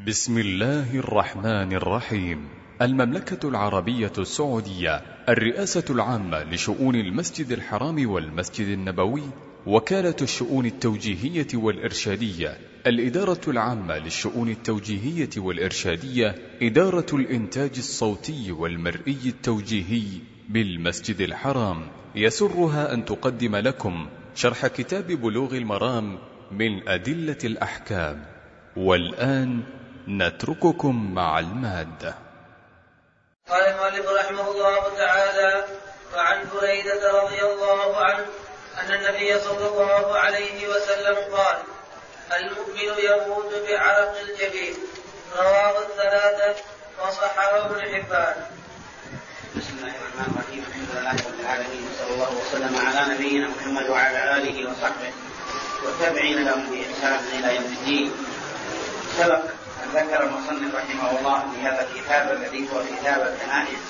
بسم الله الرحمن الرحيم. المملكة العربية السعودية، الرئاسة العامة لشؤون المسجد الحرام والمسجد النبوي، وكالة الشؤون التوجيهية والإرشادية، الإدارة العامة للشؤون التوجيهية والإرشادية، إدارة الإنتاج الصوتي والمرئي التوجيهي بالمسجد الحرام، يسرها أن تقدم لكم شرح كتاب بلوغ المرام من أدلة الأحكام. والآن نترككم مع المادة. قال المؤلف رحمه الله تعالى: وعن بريدة رضي الله عنه أن النبي صلى الله عليه وسلم قال: المؤمن يموت بعرق الجبين. رواه الثلاثة وصححه ابن حبان. بسم الله الرحمن الرحيم. الحمد لله رب العالمين، وصلى الله وسلم على نبينا محمد وعلى آله وصحبه والتابعين لهم بإحسان إلى يوم الدين. سبق أن ذكر المصنف رحمه الله في هذا الكتاب الذي هو كتاب الجنائز،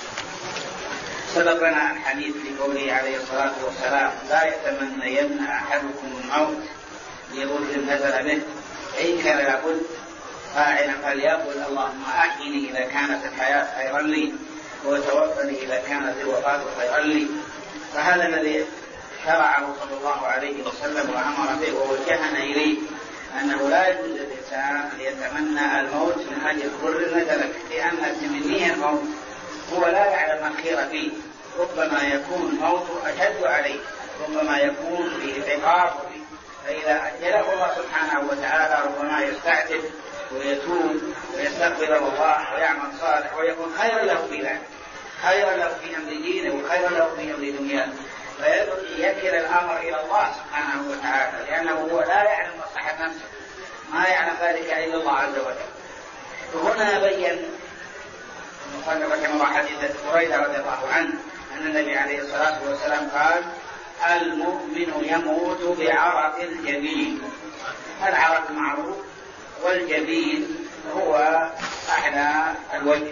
سبق لنا الحديث في قوله عليه الصلاة والسلام: لا يتمنين أحدكم الموت لضر نزل به، إن كان لابد فاعلا فليقل اللهم أحيني إذا كانت الحياة خيرا لي، وتوفني إذا كانت الوفاة خيرا لي. فهذا الذي شرعه صلى الله عليه وسلم وأمر به ووجهنا إليه، أنه لا يجوز للإنسان أن يتمنى الموت من أجل ضر نزل، لأن تمنيه الموت هو لا يعلم الخير فيه، ربما يكون الموت أشد عليه، ربما يكون فيه عقاب، فإذا أجله الله سبحانه وتعالى ربما يستعتب ويتوب ويستغفر الله ويعمل صالح ويكون خيرا له في ذلك، خيرا له في أمر دينه وخيرا له في أمر دنياه، فيكل الأمر إلى الله سبحانه وتعالى، لأنه هو لا يعلم مصلحة نفسه، ما يعلم ذلك إلا الله عز وجل. وهنا بين المصنف رحمه الله حديث بريدة رضي الله عنه أن النبي عليه الصلاة والسلام قال: المؤمن يموت بعرق الجبين. العرق معروف، والجبين هو أعلى الوجه،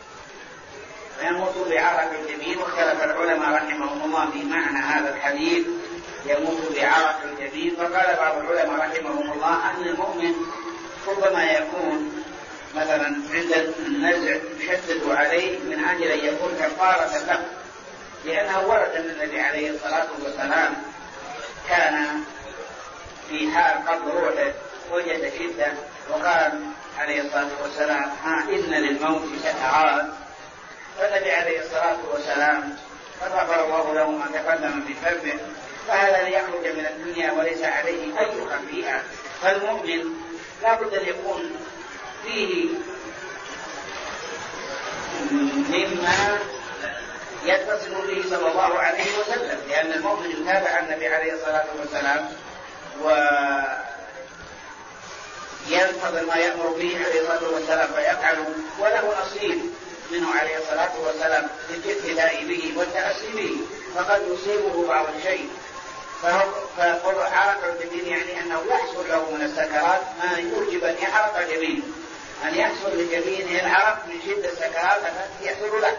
يموت بعرق الجبين. واختلف العلماء رحمهم الله في معنى هذا الحديث يموت بعرق الجبين، فقال بعض العلماء رحمهم الله أن المؤمن ربما يكون مثلا عند النزع يشدد عليه من أجل أن يكون كفارة له، لأنه ورد أن النبي عليه الصلاة والسلام كان في حال قبض روحه وجد شدة، وقال عليه الصلاة والسلام: إن للموت سكرات. فالنبي عليه الصلاة والسلام غفر الله له ما تقدم من ذنبه، فهذا ليخرج من الدنيا وليس عليه أي خطيئة. فالمؤمن لا بد أن يكون فيه مما يتصل به صلى الله عليه وسلم، لأن المؤمن يتابع النبي عليه الصلاة والسلام وينتظر ما يأمر به عليه الصلاة والسلام فيفعله، وله نصيب منه عليه الصلاة والسلام للاقتداء به والتأسي به، فقد يصيبه بعض الشيء. فعرق الجبين يعني أنه يحصل له من السكرات ما يوجب أن يحرق جبينه، أن يحصل لجبينه العرق من شدة السكرات التي يحصل له.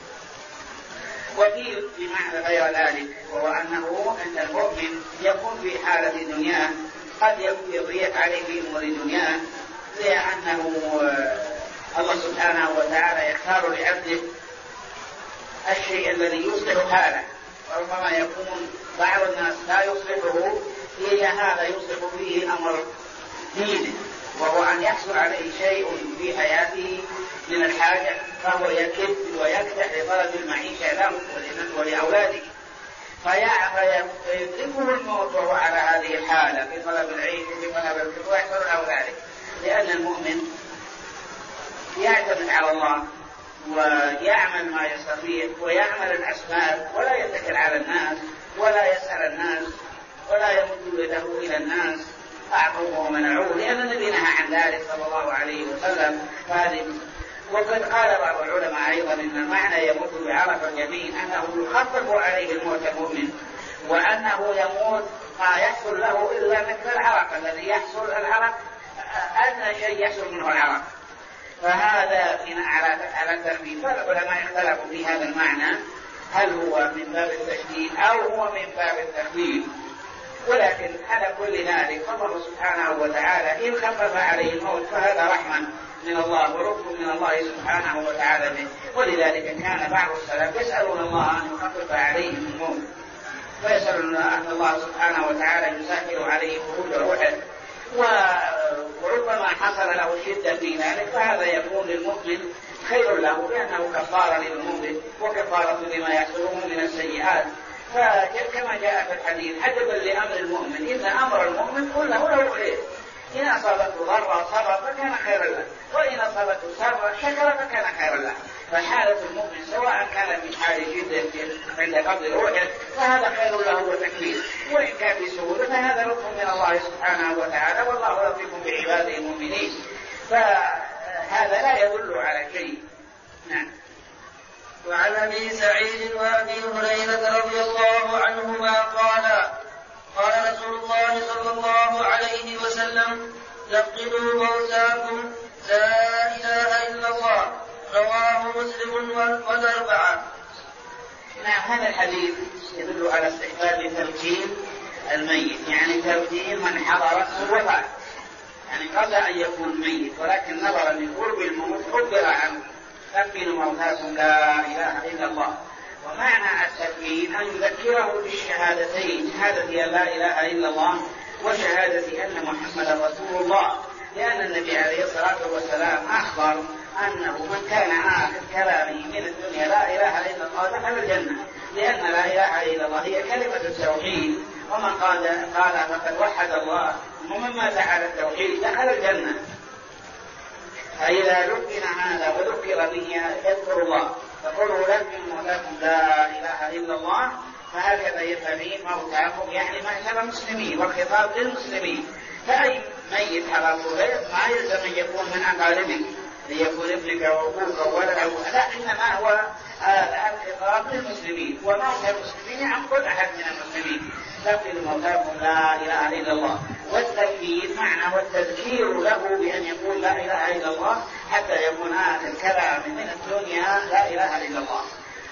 وفي بمعنى غير ذلك، وهو أنه أن المؤمن يكون في حالة دنياه قد يضيق عليه في أمور دنياه، لأنه الله سبحانه وتعالى يختار لعبده الشيء الذي يصلح حاله، وربما يكون بعض الناس لا يصلحه إلا هذا يصلح فيه أمر دينه، وهو أن يحصل عليه شيء في حياته من الحاجة، فهو يكد ويكدح لطلب المعيشة له ولأولاده، فيدركه الموت وهو على هذه الحالة في طلب العيش وفي طلب الرزق، ويحصل له ذلك، لأن المؤمن يعتمد على الله ويعمل ما يستطيع ويعمل الأسباب، ولا يتكل على الناس ولا يسأل الناس ولا يمد يده إلى الناس أعطوه ومنعوه، لأن النبي نهى عن ذلك صلى الله عليه وسلم. وقد قال بعض العلماء أيضا إن المعنى يموت بعرق الجبين أنه يخفف عليه الموت المؤمن، وأنه يموت ما يحصل له إلا مثل العرق الذي يحصل العرق، أدنى شيء يحصل منه العرق. فهذا على الترتيب. فالعلماء اختلفوا في هذا المعنى، هل هو من باب التشديد أو هو من باب التخفيف، ولكن على كل ذلك فالله سبحانه وتعالى إن خفف عليه الموت فهذا رحمة من الله ولطف من الله سبحانه وتعالى به. ولذلك كان بعض السلف يسألون الله أن يخفف عليهم الموت، فيسألون أن الله سبحانه وتعالى يسهل عليه خروج روحه، وربما حصل له شدة في ذلك، فهذا يكون للمؤمن خير له لأنه كفارة للمؤمن وكفارة لما يحصله من السيئات. فكما جاء في الحديث: عجبا لأمر المؤمن إن أمر المؤمن كله له خير، إن أصابته ضر صبر فكان خيرا له، وإن أصابته سر شكر فكان خيرا له. فحالة المؤمن سواء كان في حال جد عند قبض روحه فهذا خير له وتكليف، وإن كان في سهولة فهذا لطف من الله سبحانه وتعالى، والله لطيف بعباده المؤمنين. فهذا لا يدل على شيء. نعم. وعن أبي سعيد وأبي هريرة رضي الله عنهما قال رسول الله صلى الله عليه وسلم: لقنوا موتاكم لا إله إلا الله. رواه مسلم والأربعة. نعم. هذا الحديث يدل على استحباب تلقين الميت، يعني تلقين من حضرته الوفاة، يعني قبل أن يكون ميت، ولكن نظرا لقرب الموت خبر عنه: لقنوا موتاكم لا إله إلا الله. ومعنى التلقين أن يذكره بالشهادتين: شهادة أن لا إله إلا الله وشهادة أن محمدا رسول الله، لأن النبي عليه الصلاة والسلام أخبر أنه من كان آخر كلامه من الدنيا لا إله إلا الله دخل الجنة، لأن لا إله إلا الله هي كلمة التوحيد، ومن قال فقد وحد الله، ومن مات على التوحيد دخل الجنة. فإذا ذكر هذا وذكر به يذكر الله، فقولوا لكم ولكم لا إله إلا الله، فهكذا ينبغي موتاكم، يعني معشر المسلمين، والخطاب للمسلمين. فأي ميت حضرته ما يلزم أن يكون من أقاربك ليكون ابنك وأبوك وولدك، لا، إنما هو الخطاب للمسلمين، وموتى المسلمين عن كل أحد من المسلمين. لكن موتاكم لا إله إلا الله، والتذكير معنى والتذكير له بأن يقول لا إله إلا الله حتى يكون آخر كلام من الدنيا لا إله إلا الله.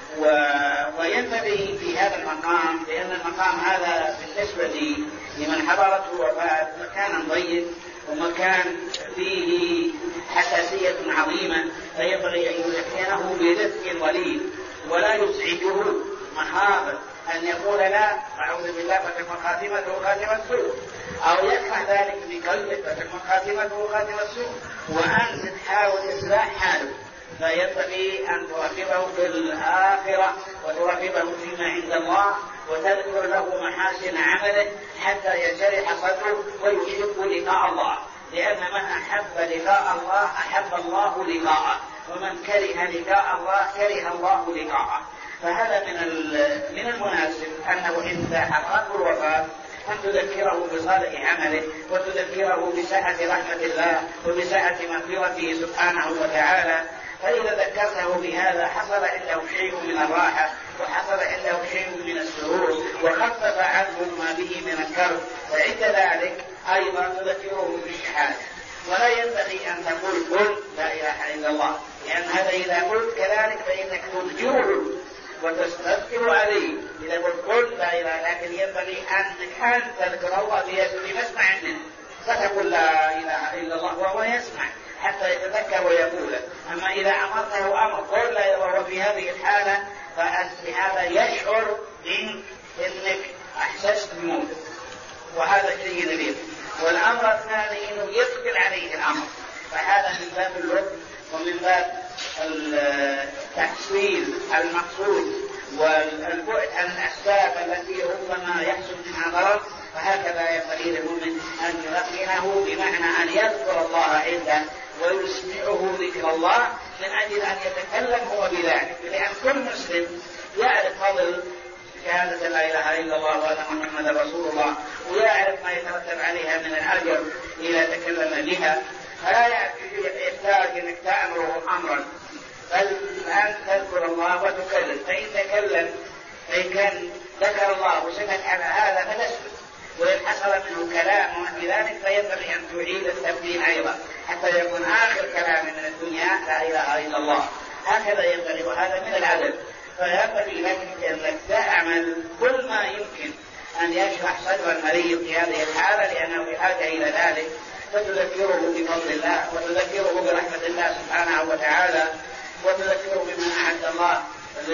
وينبغي في هذا المقام، لأن المقام هذا بالنسبة لمن حضرته الوفاة مكان ضيق ومكان فيه حساسية عظيمة، فينبغي أن يلقنه برفق ولين ولا يزعجه مخافة أن يقول لا أعوذ بالله فتكون خاتمته خاتمة سوء، أو يكره ذلك بقلبه فتكون خاتمته خاتمة سوء، وأنت تحاول إصلاح حاله. فينبغي أن ترغبه في الآخرة وترغبه فيما عند الله، وتذكر له محاسن عمله حتى ينشرح صدره ويحب لقاء الله، لأن من أحب لقاء الله أحب الله لقاءه، ومن كره لقاء الله كره الله لقاءه. فهذا من المناسب أنه عند حضرته الوفاة أن تذكره بصالح عمله، وتذكره بسعة رحمة الله وبسعة مغفرته سبحانه وتعالى. فإذا ذكرته بهذا حصل عنده شيء من الراحة، وحصل عنده شيء من السرور، وخفف عنه ما به من الكرب. وعند ذلك أيضا تذكره بالشهادة. ولا ينبغي أن تقول قل لا إله إلا الله، لأن هذا إذا قلت كذلك فإنك تذكره وتستذكر عليه. إذا قلت قل لا إله، لكن ينبغي أن تذكر الله بمسمع منه، فتقول لا إله إلا الله وهو يسمع حتى يتذكر ويقول. أما إذا أمرته أمر قل لا، وهو في هذه الحالة، فأنت بهذا يشعر إنك أحسست بموت، وهذا شيء نبيل. والأمر الثاني إنه يقبل عليه الأمر، فهذا من باب اللطف ومن باب تحصيل المقصود والبعد عن الأسباب التي ربما يحصل منها ضرر. فهكذا ينبغي للمؤمن أن يلقنه بمعنى أن يذكر الله عنده ويسمعه ذكر الله، من أجل أن يتكلم هو بذلك، لأن كل مسلم يعرف فضل شهادة لا إله إلا الله وأن محمدا رسول الله، ويعرف ما يترتب عليها من الأجر إذا تكلم بها. فلا يحتاج أنك تأمره أمرا، بل أن تذكر الله وتكلم. فإن تكلم فإن كان ذكر الله وسكت على هذا فنسكت، وإن حصل منه كلام بذلك فينبغي أن تعيد التبديل أيضا حتى يكون آخر كلام من الدنيا لا إله إلا الله. هكذا ينبغي، وهذا من العدل. فينبغي لك أنك تعمل كل ما يمكن أن يشرح صدر المريض في هذه الحالة، لأنه بحاجة إلى ذلك. فتذكره بفضل الله وتذكره برحمة الله سبحانه وتعالى وتذكره بما أعد الله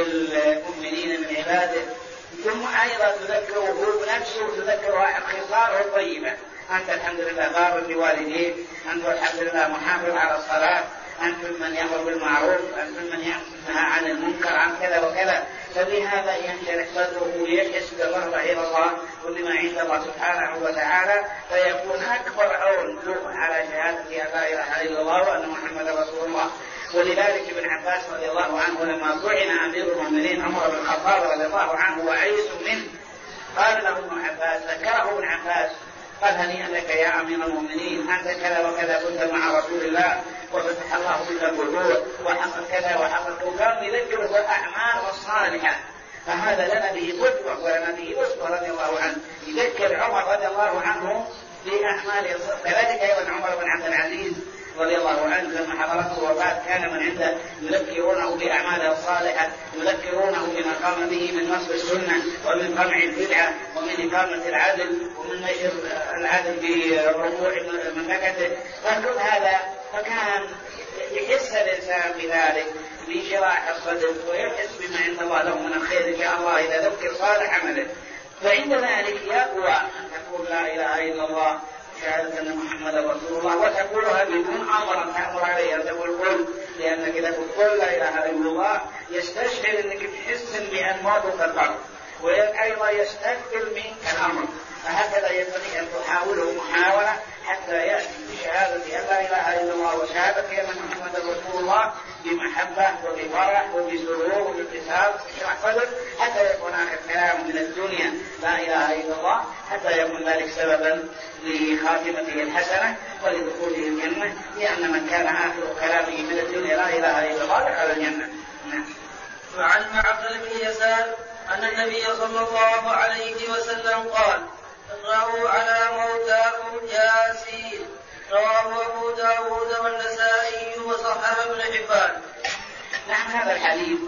للمؤمنين من عباده. ثم أيضا تذكره بنفسه وتذكره خصاله الطيبة. أنت الحمد لله بار بوالديك، أنت الحمد لله محافظ على الصلاة، أنت من يأمر بالمعروف، أنت من ينهى عن المنكر، عن كذا وكذا. فبهذا ينشرح صدره ويحس بالرغبة إلى الله وبما عند الله سبحانه وتعالى، فيكون أكبر عون له على شهادة أن لا إله إلا الله وأن محمدا رسول الله. ولذلك ابن عباس رضي الله عنه لما طعن أمير المؤمنين عمر بن الخطاب رضي الله عنه وعيس منه، قال له ابن عباس، ذكره ابن عباس، قال هنيئا لك يا أمير المؤمنين، أنت كذا وكذا كنت مع رسول الله وفتح الله بك الفتوح وحصل كذا وحصل، وكان يذكره الأعمال الصالحة. فهذا لنا به قدوة ولنا به أسوة رضي الله عنه. يذكر عمر رضي الله عنه بأعماله. كذلك أيضا عمر بن عبد العزيز رضي الله عنه لما حضرته الوفاة كان من عنده يذكرونه بأعماله الصالحة، يذكرونه بما قام به من نصر السنة ومن قمع البدعة ومن إقامة العدل ومن نشر العدل برفوع مملكته. فكل هذا فكان يحس الإنسان بذلك بشراح الصدر ويحس بما عند الله له من الخير إن شاء الله إذا ذكر صالح عمله. فعند ذلك يقوى أن تقول لا إله إلا الله شهادة أن محمدا رسول الله، وتقولها بدون أمر تأمر عليها، تقول قل، لأنك إذا قل لا إله إلا الله يستشعر أنك تحس بأن موتك الأرض، وأيضا يستكبر منك الأمر. فهكذا ينبغي أن تحاوله محاولة حتى يأتي بشهادة أن لا إله إلا الله وشهادة أن محمدا رسول الله بمحبة وبفرح وبسرور وبابتسام وشرح صدر، حتى يكون آخر كلام من الدنيا لا إله إلا الله، حتى يكون ذلك سببا لخاتمته الحسنة ولدخوله الجنة، لأن من كان آخر كلامه من الدنيا لا إله إلا الله دخل الجنة. وعن معقل بن يسار أن النبي صلى الله عليه وسلم قال: اقرأوا على موتاكم ياسين. رواه أبو داود والنسائي وصححه ابن حبان. نعم، هذا الحديث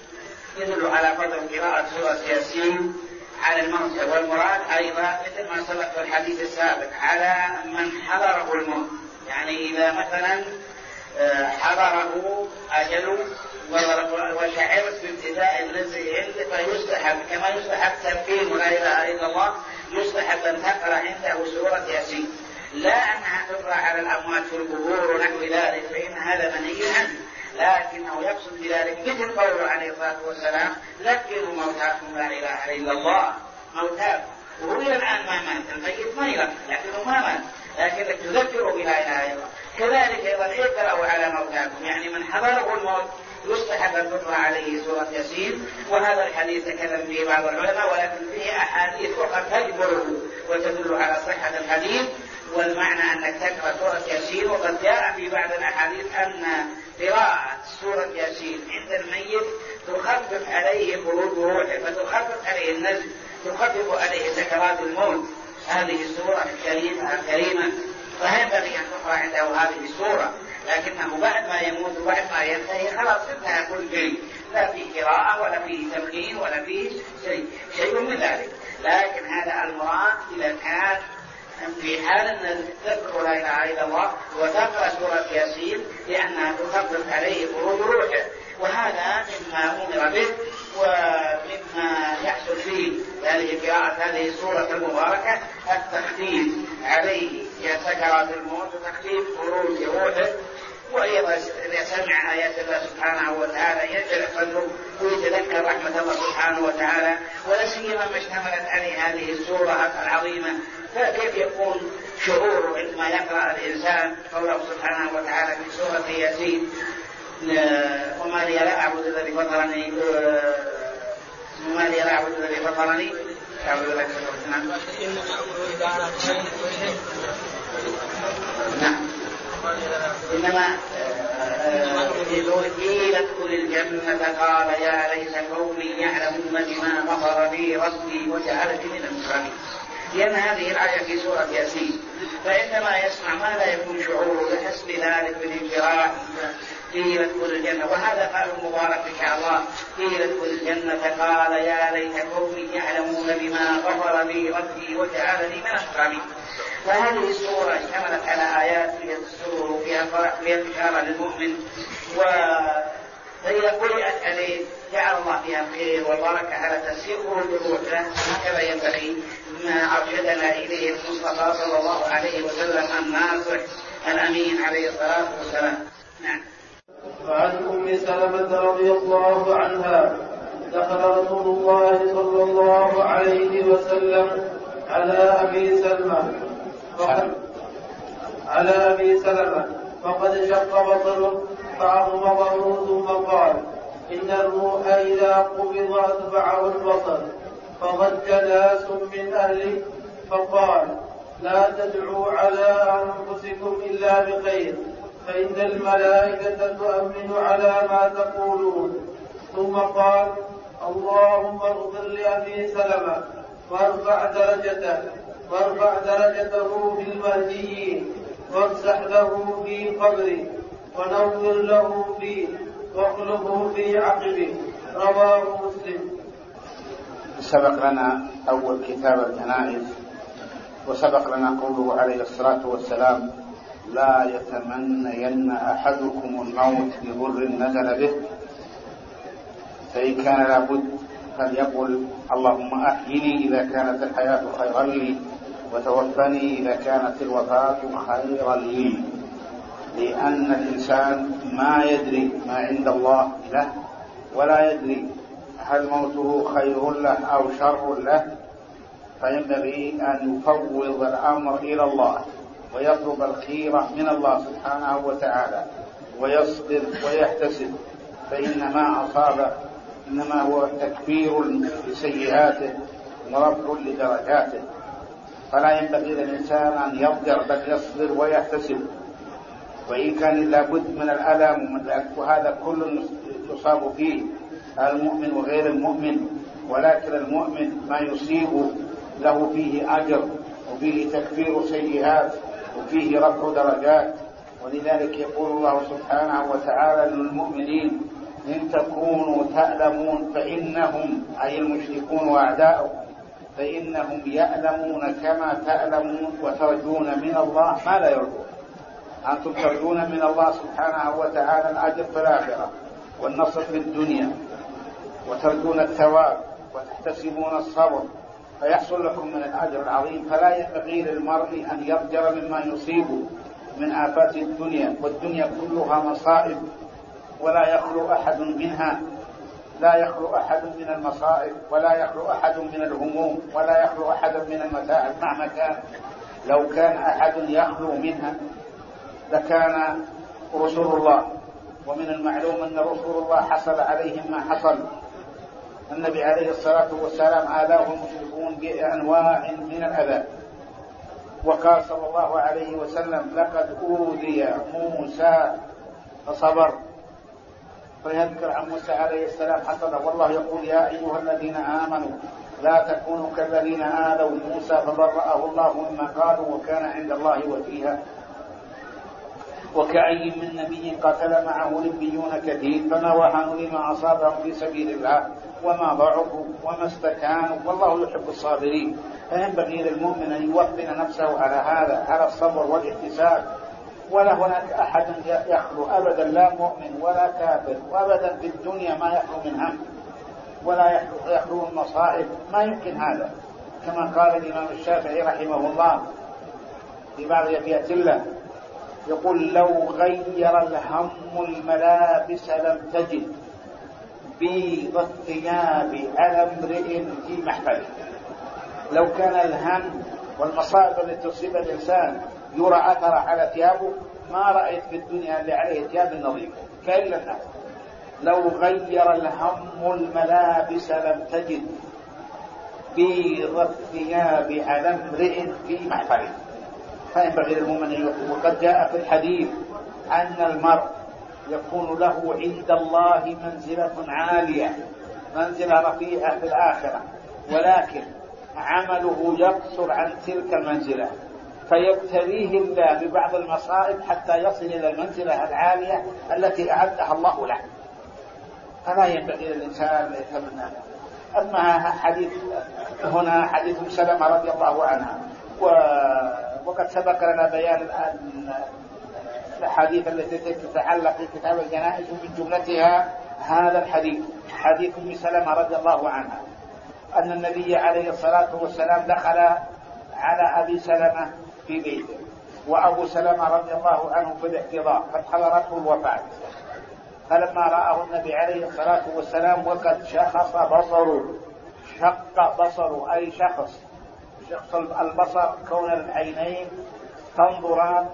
يدل على فضل قراءة سورة ياسين على الموتى، والمراد أيضا مثل ما سبق في الحديث السابق على من حضره الموت. يعني إذا مثلا حضره أجل وشعرت بابتداء النزع عنده فيستحب كما يستحب تبكير لا إله إلا الله، يستحب أن تقرأ عنده سورة ياسين، لا أنها تقرأ على الأموات في القبور ونحو ذلك، فإن هذا منهي عنه، لكنه يقصد بذلك مثل قوله عليه الصلاة والسلام: ذكروا موتاكم لا إله إلا الله. موتاكم، وهو إلى الآن ما مات، الميت ما يلقى لكنه ما مات، لكنك تذكره بلا إله إلا الله. كذلك أيضا اقرأوا على موتاكم، يعني من حضره الموت يستحب أن تقرأ عليه سورة ياسين. وهذا الحديث تكلم به بعض العلماء، ولكن فيه أحاديث أخرى تجبره وتدل على صحة الحديث، والمعنى أنك تقرأ سورة ياسين. وقد جاء في بعض الأحاديث أن قراءة سورة ياسين عند الميت تخفف عليه خروج روحه، فتخفف عليه النزل، تخفف عليه سكرات الموت. هذه السورة الكريمة فينبغي أن تقرأ عنده هذه السورة، لكنه بعد ما يموت وبعد ما ينتهي خلاص انتهى كل شيء، لا في قراءة ولا في تلقين ولا في شيء من ذلك. لكن هذا المراد إذا كان في حال أن تذكر لا إله إلا الله وتقرأ سورة ياسين لأنها تخفف عليه خروج روحه، وهذا مما أمر به ومما يحصل فيه هذه قراءة هذه السورة المباركة، التخفيف عليه يا سكرات الموت وتخفيف خروج روحه. وأيضا إذا سمع آيات الله سبحانه وتعالى ينشرح صدره ويتذكر رحمة الله سبحانه وتعالى، ولا سيما ما اشتملت عليه هذه السورة العظيمة. فكيف يكون شعوره عندما يقرأ الإنسان قوله سبحانه وتعالى في سورة ياسين: وما لي لا أعبد الذي فطرني وما لي لا أعبد الذي فطرني أعبد لك. نعم، إنما قيل ادخل الجنة قال يا ليت قومي يعلمون بما غفر لي ربي وجعلني من المكرمين. لأن هذه الآية في سورة ياسين، فعندما يسمع ما لا يكون شعوره بحسب ذلك بالانشراح. قيل ادخل الجنة، وهذا قال مبارك إن شاء الله: قيل ادخل الجنة قال يا ليت قومي يعلمون بما غفر لي ربي وجعلني من المكرمين. فهذه السورة اشتملت على آيات فيها السرور وفيها فرح وفيها بشارة للمؤمن، فإذا قرأت عليه جعل الله فيها الخير والبركة على تسيره بالروح له. هكذا ينبغي ما أرشدنا إليه المصطفى صلى الله عليه وسلم الناصح الأمين عليه الصلاة والسلام. نعم. وعن أم سلمة رضي الله عنها دخل رسول الله صلى الله عليه وسلم على أبي سلمة فقد شق بطنه فأغمضه ثم قال: إن الروح إذا قبض أتبعه البصر. فضج ناس من أهله فقال: لا تدعوا على أنفسكم إلا بخير، فإن الملائكة تؤمن على ما تقولون. ثم قال: اللهم اغفر لأبي سلمة وارفع درجته في المهديين، وامسح له في قبره، ونور له فيه، واخلفه في عقبه. رواه مسلم. سبق لنا أول كتاب الجنائز، وسبق لنا قوله عليه الصلاة والسلام: لا يتمنين أحدكم الموت بضر نزل به، فإن كان لابد فليقل: اللهم أحيني إذا كانت الحياة خيرا لي، وتوفني إذا كانت الوفاة خيرا لي. لأن الإنسان ما يدري ما عند الله له، ولا يدري هل موته خير له أو شر له، فينبغي أن يفوض الأمر إلى الله ويطلب الخير من الله سبحانه وتعالى، ويصبر ويحتسب، فإن ما أصاب إنما هو تكفير لسيئاته ورفع لدرجاته. فلا ينبغي للإنسان أن يضجر، بل يصبر ويحتسب، وإن كان لابد من الألم، وهذا كل يصاب فيه المؤمن وغير المؤمن، ولكن المؤمن ما يصيب له فيه أجر، وفيه تكفير سيئات، وفيه رفع درجات. ولذلك يقول الله سبحانه وتعالى للمؤمنين: إن تكونوا تألمون فإنهم، أي المشركون وأعداؤهم، فإنهم يألمون كما تألمون، وترجون من الله ما لا يرجون. أنتم ترجون من الله سبحانه وتعالى الأجر في الآخرة والنصر في الدنيا، وترجون الثواب وتحتسبون الصبر، فيحصل لكم من الأجر العظيم. فلا ينبغي للمرء أن يضجر مما يصيبه من آفات الدنيا، والدنيا كلها مصائب، ولا يخلو أحد منها، لا يخلو أحد من المصائب، ولا يخلو أحد من الهموم، ولا يخلو أحد من المتاعب مهما كان. لو كان أحد يخلو منها لكان رسول الله، ومن المعلوم أن رسول الله حصل عليهم ما حصل. النبي عليه الصلاة والسلام آذاه المشركون بأنواع من الأذى، وقال صلى الله عليه وسلم: لقد أوذي موسى فصبر. فيذكر عن موسى عليه السلام حصل، والله يقول: يا أيها الذين آمنوا لا تكونوا كالذين آذوا موسى فبرأه الله مما قالوا وكان عند الله وجيها. وكأي من نبي قاتل معه ربيون كثير فما وهنوا لما أصابهم في سبيل الله وما ضعفوا وما استكانوا، والله يحب الصابرين. فينبغي للمؤمن أن يوطن نفسه على هذا، على الصبر والاحتساب. ولا هناك أحد يخلو أبدا، لا مؤمن ولا كافر، وأبدا في الدنيا ما يخلو من هم، ولا يخلو المصائب، ما يمكن هذا. كما قال الإمام الشافعي رحمه الله في بعض أبيات له، يقول: لو غير الهم الملابس لم تجد بيض الثياب على امرئ في محفله. لو كان الهم والمصائب التي تصيب الإنسان يرى أثر على ثيابه، ما رأيت في الدنيا اللي عليه ثياب نظيفة كإلا الناس. لو غير الهم الملابس لم تجد بيض الثياب على امرئ في محفله. فينبغي للمؤمن. وقد جاء في الحديث أن المرء يكون له عند الله منزلة عالية، منزلة رفيعة في الآخرة، ولكن عمله يقصر عن تلك المنزلة، فيبتليه الله ببعض المصائب حتى يصل إلى المنزلة العالية التي أعدها الله له. فلا ينبغي للإنسان أن يتمنى. أما حديث هنا حديث سلمة رضي الله عنها وقد سبق لنا بيان الأحاديث التي تتعلق في كتاب الجنائز، ومن جملتها هذا الحديث، حديث أم سلمة رضي الله عنها أن النبي عليه الصلاة والسلام دخل على أبي سلمة في بيته، وأبو سلمة رضي الله عنه في الاحتضار قد حضرته الوفاة، فلما رآه النبي عليه الصلاة والسلام وقد شخص بصره، شق بصره أي شخص البصر، كون العينين تنظران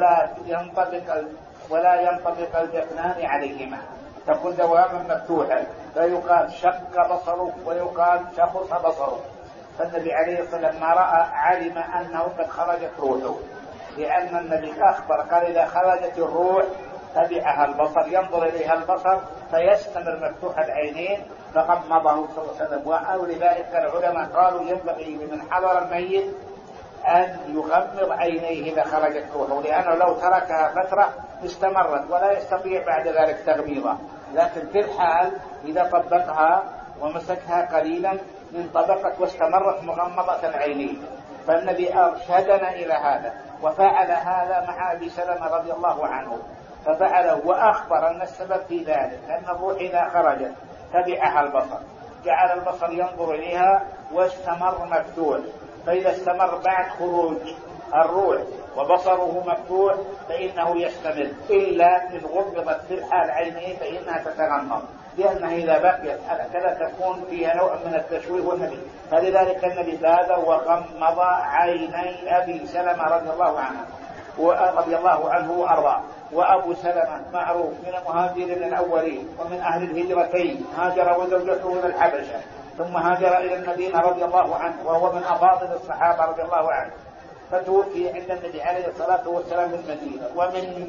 ولا ينطبق الجفنان عليهما، تكون دواما مفتوحا، فيقال شق بصره ويقال شخص بصره. فالنبي عليه الصلاة والسلام لما رأى علم أنه قد خرجت روحه، لأن النبي أخبر قال إذا خرجت الروح تبعها البصر، ينظر إليها البصر فيستمر مفتوح العينين، فغمضه صلى الله عليه وسلم. ولذلك العلماء قالوا ينبغي لمن حضر الميت أن يغمض عينيه إذا خرجت روحه، لأنه لو تركها فترة استمرت ولا يستطيع بعد ذلك تغميضها، لكن في الحال إذا طبقها ومسكها قليلا انطبقت واستمرت مغمضة العينين. فالنبي أرشدنا إلى هذا، وفعل هذا مع أبي سلمة رضي الله عنه، ففعله وأخبر أن السبب في ذلك أن الروح إذا خرجت تبعها البصر، جعل البصر ينظر إليها واستمر مفتوح، فإذا استمر بعد خروج الروح وبصره مفتوح فإنه يستمر، إلا إن غمضت في الحال عينيه فإنها تتغمض، لأنها إذا بقيت هكذا تكون فيها نوع من التشويه والنبي. فلذلك النبي بادر وغمض عيني أبي سلمة رضي الله عنه وأرضاه. وأبو سلمة معروف من المهاجرين الأولين ومن أهل الهجرتين، هاجر وزوجته إلى الحبشة ثم هاجر إلى المدينة رضي الله عنه، وهو من أفاضل الصحابة رضي الله عنه، فتوفي عند النبي عليه الصلاة والسلام بالمدينة. ومن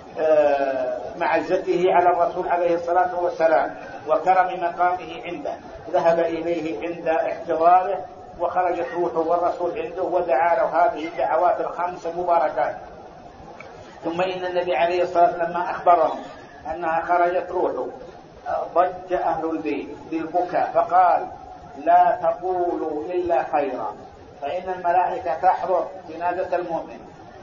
معزته على الرسول عليه الصلاة والسلام وكرم مقامه عنده ذهب إليه عند احتضاره وخرجت روحه والرسول عنده ودعا له هذه الدعوات الخمس مباركات. ثم إن النبي عليه الصلاة والسلام لما أخبرهم أنها خرجت روحه ضج أهل البيت بالبكاء، فقال لا تقولوا إلا خيرا، فإن الملائكة تحضر جنازة المؤمن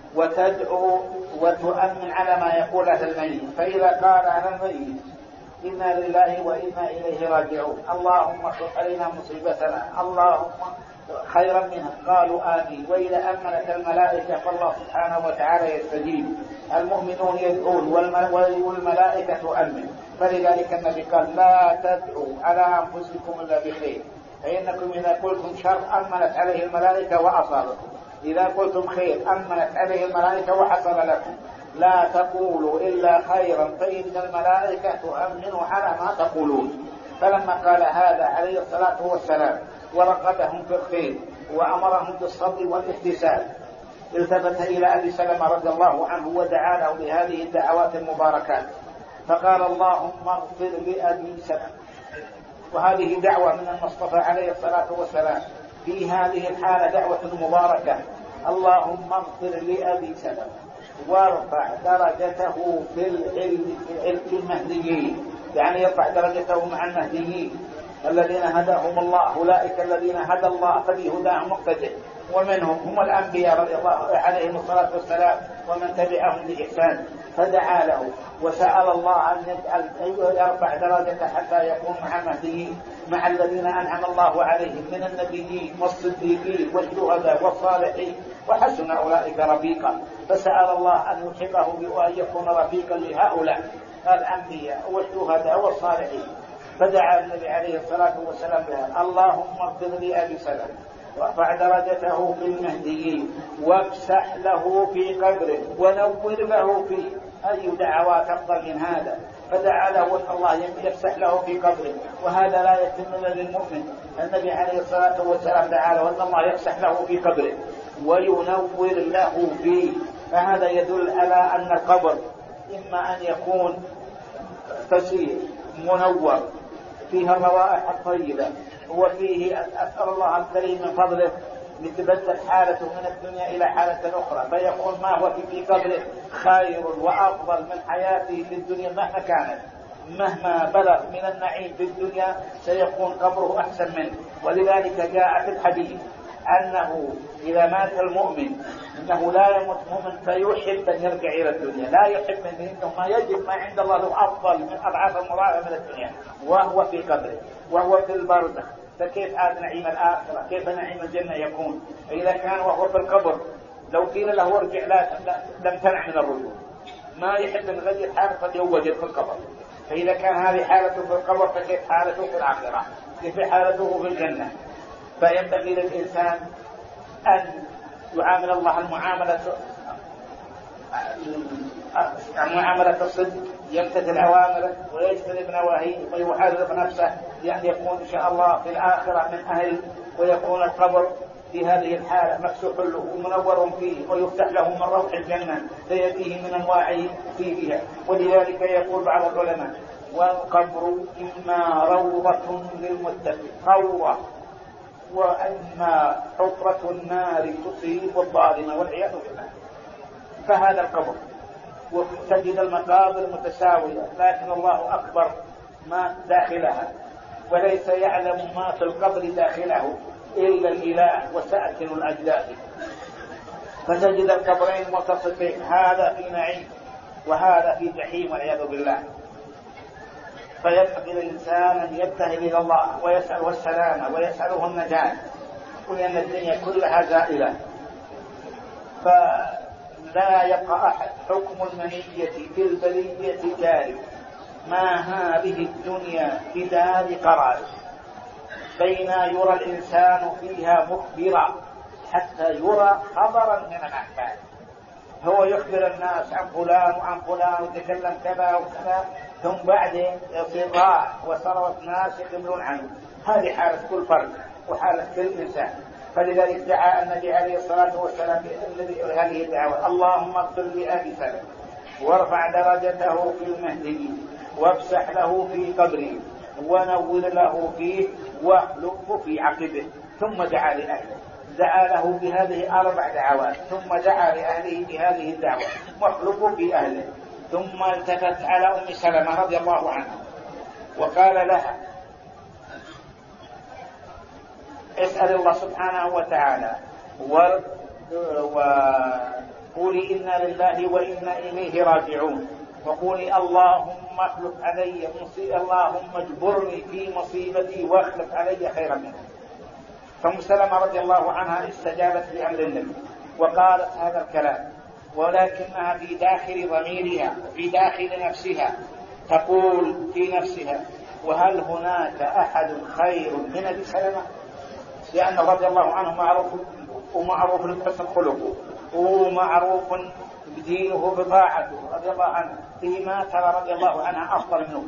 وتدعو وتؤمن على ما يقول أهل الميت، فإذا قال أهل الميت إنا لله وإنا إليه راجعون اللهم اخلف علينا مصيبتنا اللهم خيرا منها قالوا آمين. وإذا أمنت الملائكة فالله سبحانه وتعالى يستجيب، المؤمنون يدعون والملائكة تؤمن. فلذلك النبي قال لا تدعوا على أنفسكم إلا بخير، فإنكم إذا قلتم شر أمنت عليه الملائكة وأصابكم، إذا قلتم خير أمنت عليه الملائكة وحصل لكم. لا تقولوا إلا خيرا فإن الملائكة تؤمن على ما تقولون. فلما قال هذا عليه الصلاة والسلام ورغبهم في الخير وأمرهم بالصبر والاحتساب، التفت إلى أبي سلمة رضي الله عنه ودعا له بهذه الدعوات المباركات، فقال اللهم اغفر لأبي سلمة. وهذه دعوة من المصطفى عليه الصلاة والسلام في هذه الحالة، دعوة مباركة، اللهم اغفر لأبي سلمة وارفع درجته في العلم في المهديين، يعني يرفع درجته مع المهديين الذين هداهم الله، أولئك الذين هدى الله فبهداهم مقتدى، ومنهم هم الأنبياء رضي الله عليهم الصلاة والسلام ومن تبعهم بإحسان. فدعا له وسأل الله أن يرفع درجته حتى يكون مع المهديين، مع الذين أنعم الله عليهم من النبيين والصديقين والشهداء والصالحين وحسن أولئك رفيقا. فسأل الله أن يلحقه بأن يكون رفيقا لهؤلاء الأنبياء والشهداء والصالحين. فدعا النبي عليه الصلاة والسلام بها اللهم اغفر لأبي سلمة وارفع درجته في المهديين وافسح له في قبره ونور له فيه. أي دعوات أفضل من هذا؟ فدعا له أن الله يفسح له في قبره، وهذا لا يتم للمؤمن. النبي عليه الصلاة والسلام دعا له أن الله يفسح له في قبره وينور له فيه. فهذا يدل على أن القبر إما أن يكون فسيح منور فيها الروائح الطيبة وفيه أسأل الله الكريم من فضله لتبدل حالته من الدنيا إلى حالة أخرى، فيكون ما هو في قبره خير وأفضل من حياته في الدنيا مهما كانت، مهما بلغ من النعيم في الدنيا سيكون قبره أحسن منه. ولذلك جاء في الحديث أنه إذا مات المؤمن إنه لا يموت مؤمن فيحب أن يرجع إلى الدنيا، لا يحب أنه ما يجد ما عند الله له أفضل من أضعاف المضاعفة من الدنيا وهو في قبره وهو في البرزخ، فكيف عاد نعيم الآخرة؟ كيف نعيم الجنة يكون إذا كان وهو في القبر؟ لو قيل له ارجع لم تنع من الرجوع، ما يحب أن يغير حالته اللي هو وجد في القبر. فإذا كان هذه حالته في القبر فكيف حالته في الآخرة؟ كيف حالته في الجنة؟ فينبغي للإنسان أن يعامل الله معاملة الصدق، يمتثل أوامره ويجتنب نواهيه ويحرر نفسه لأن يكون إن شاء الله في الآخرة من أهل، ويكون القبر في هذه الحالة مفسوح له ومنور فيه ويفتح له من روح الجنة فيأتيه من أنواع فيها. ولذلك يقول بعض العلماء: والقبر إما روضة للمتقين روضة، وإما حفرة النار تصيب الظالم والعياذ بالله. فهذا القبر، وتجد المقابر متساوية، لكن الله أكبر ما داخلها، وليس يعلم ما في القبر داخله إلا الإله وساكن الأجداث. فتجد القبرين متصفين، هذا في نعيم وهذا في جحيم والعياذ بالله. فينبغي الإنسان أن يبتهل إلى الله ويسأله السلامة ويسأله النجاة، لأن الدنيا كلها زائلة فلا يبقى أحد. حكم المنية في البلية جاري، ما هذه الدنيا بدار قرار، بين يرى الإنسان فيها مخبرا حتى يرى خبرا من الأخبار. هو يخبر الناس عن فلان وعن فلان وتكلم كذا وكذا، ثم بعدين يصير ضاع وصارت الناس يخبرون عنه. هذه حالة كل فرد وحالة كل إنسان. فلذلك دعا النبي عليه الصلاة والسلام هذه الدعوة: اللهم اغفر لأبي سلمة وارفع درجته في المهديين وافسح له في قبره ونور له فيه واخلفه في عقبه. ثم دعا لأهله، دعا له بهذه 4 دعوات، ثم دعا لأهله بهذه الدعوة واخلفه في أهله. ثم التفت على أم سلمة رضي الله عنها وقال لها: اسأل الله سبحانه وتعالى وقولي إنا لله وإنا إليه راجعون، وقولي اللهم اخلف علي اللهم اجبرني في مصيبتي واخلف علي خيرا منها. فأم سلمة رضي الله عنها استجابت لأمر النبي وقالت هذا الكلام، ولكنها في داخل ضميرها في داخل نفسها تقول في نفسها: وهل هناك أحد خير من أبي سلمة؟ لأن رضي الله عنه معروف بحسن خلقه ومعروف بدينه بطاعته رضي الله عنه، فيما ترى رضي الله عنها أفضل منه،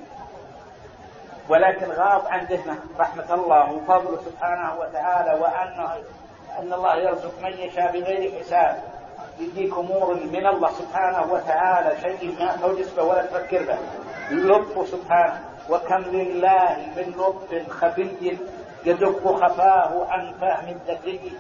ولكن غاب عن ذهنه رحمة الله وفضله سبحانه وتعالى، وأن الله يرزق من يشاء بغير حساب. يديك أمور من الله سبحانه وتعالى شيء ما توجس به ولا تفكر به، لطفه سبحانه. وكم لله من لطف خفي يدق خفاه عن فهم الذكي.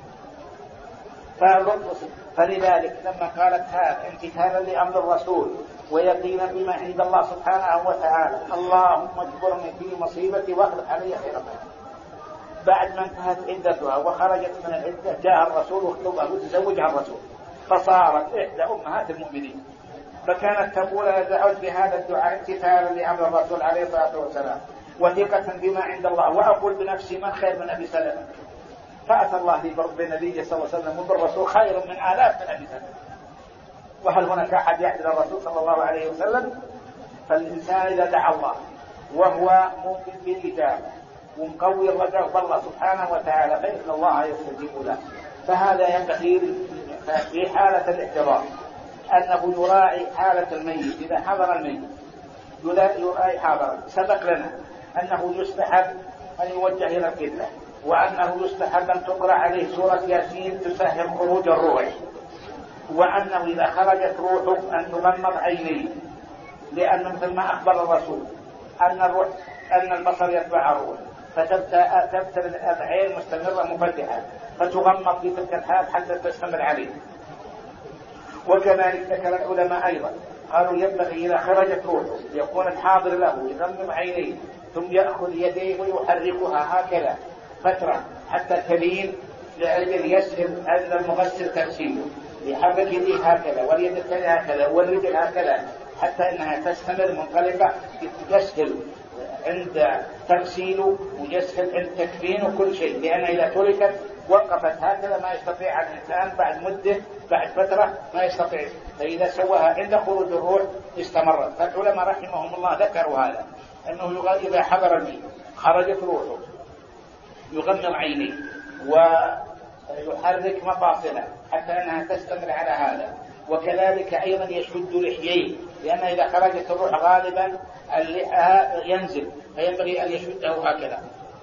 فلذلك لما قالت هذا امتثالا لأمر الرسول ويقينا بما عند الله سبحانه وتعالى: اللهم اجبرني في مصيبتي واخلف علي خيرا منها، بعد ما انتهت عدتها وخرجت من العدة جاء الرسول واخطبها وتزوجها الرسول، فصارت إحدى أمهات المؤمنين. فكانت تقول: أنا دعوت بهذا الدعاء امتثالا لأمر الرسول عليه الصلاة والسلام وثقة بما عند الله، وأقول بنفسي: من خير من أبي سلمة؟ فأتى الله بالنبي صلى الله عليه وسلم وبالرسول خير من آلاف من أبي سلمة. وهل هناك أحد يعدل الرسول صلى الله عليه وسلم؟ فالإنسان إذا دعا الله وهو مؤمن بالإجابة ومقوي الرجاء بالله سبحانه وتعالى فإن الله يستجيب له. فهذا ينبغي في حالة الاحتضار أنه يراعي حالة الميت. إذا حضر الميت يراعي حاضرا. سبق لنا أنه يستحب أن يوجه إلى القبلة، وأنه يستحب أن تقرأ عليه سورة ياسين تسهل خروج الروح، وأنه إذا خرجت روحه أن تغمض عينيه، لأن مثل ما أخبر الرسول أن البصر يتبع الروح، فتبتل العين مستمرة مفتحة فتغمض في تلك الحال حتى تستمر عليه. وكذلك ذكر العلماء أيضا قالوا ينبغي إذا خرجت روحه يكون الحاضر له يغمض عينيه ثم يأخذ يديه ويحركها هكذا فترة حتى تلين، لأجل يسهل عند المغسل تغسيله، يحرك يديه هكذا واليد الثانية هكذا والرجل هكذا حتى أنها تستمر منطلقة، يسهل عند تغسيله ويسهل عند تكفينه وكل شيء، لأن إذا تركت وقفت هكذا ما يستطيع الإنسان بعد مدة بعد فترة ما يستطيع، فإذا سواها عند خروج الروح استمرت. فالعلماء رحمهم الله ذكروا هذا، أنه إذا حضر الميت خرجت روحه يغمض عينيه ويحرك مفاصله حتى أنها تستمر على هذا، وكذلك أيضا يشد لحييه، لأن إذا خرجت الروح غالبا اللحى ينزل فينبغي أن يشده هكذا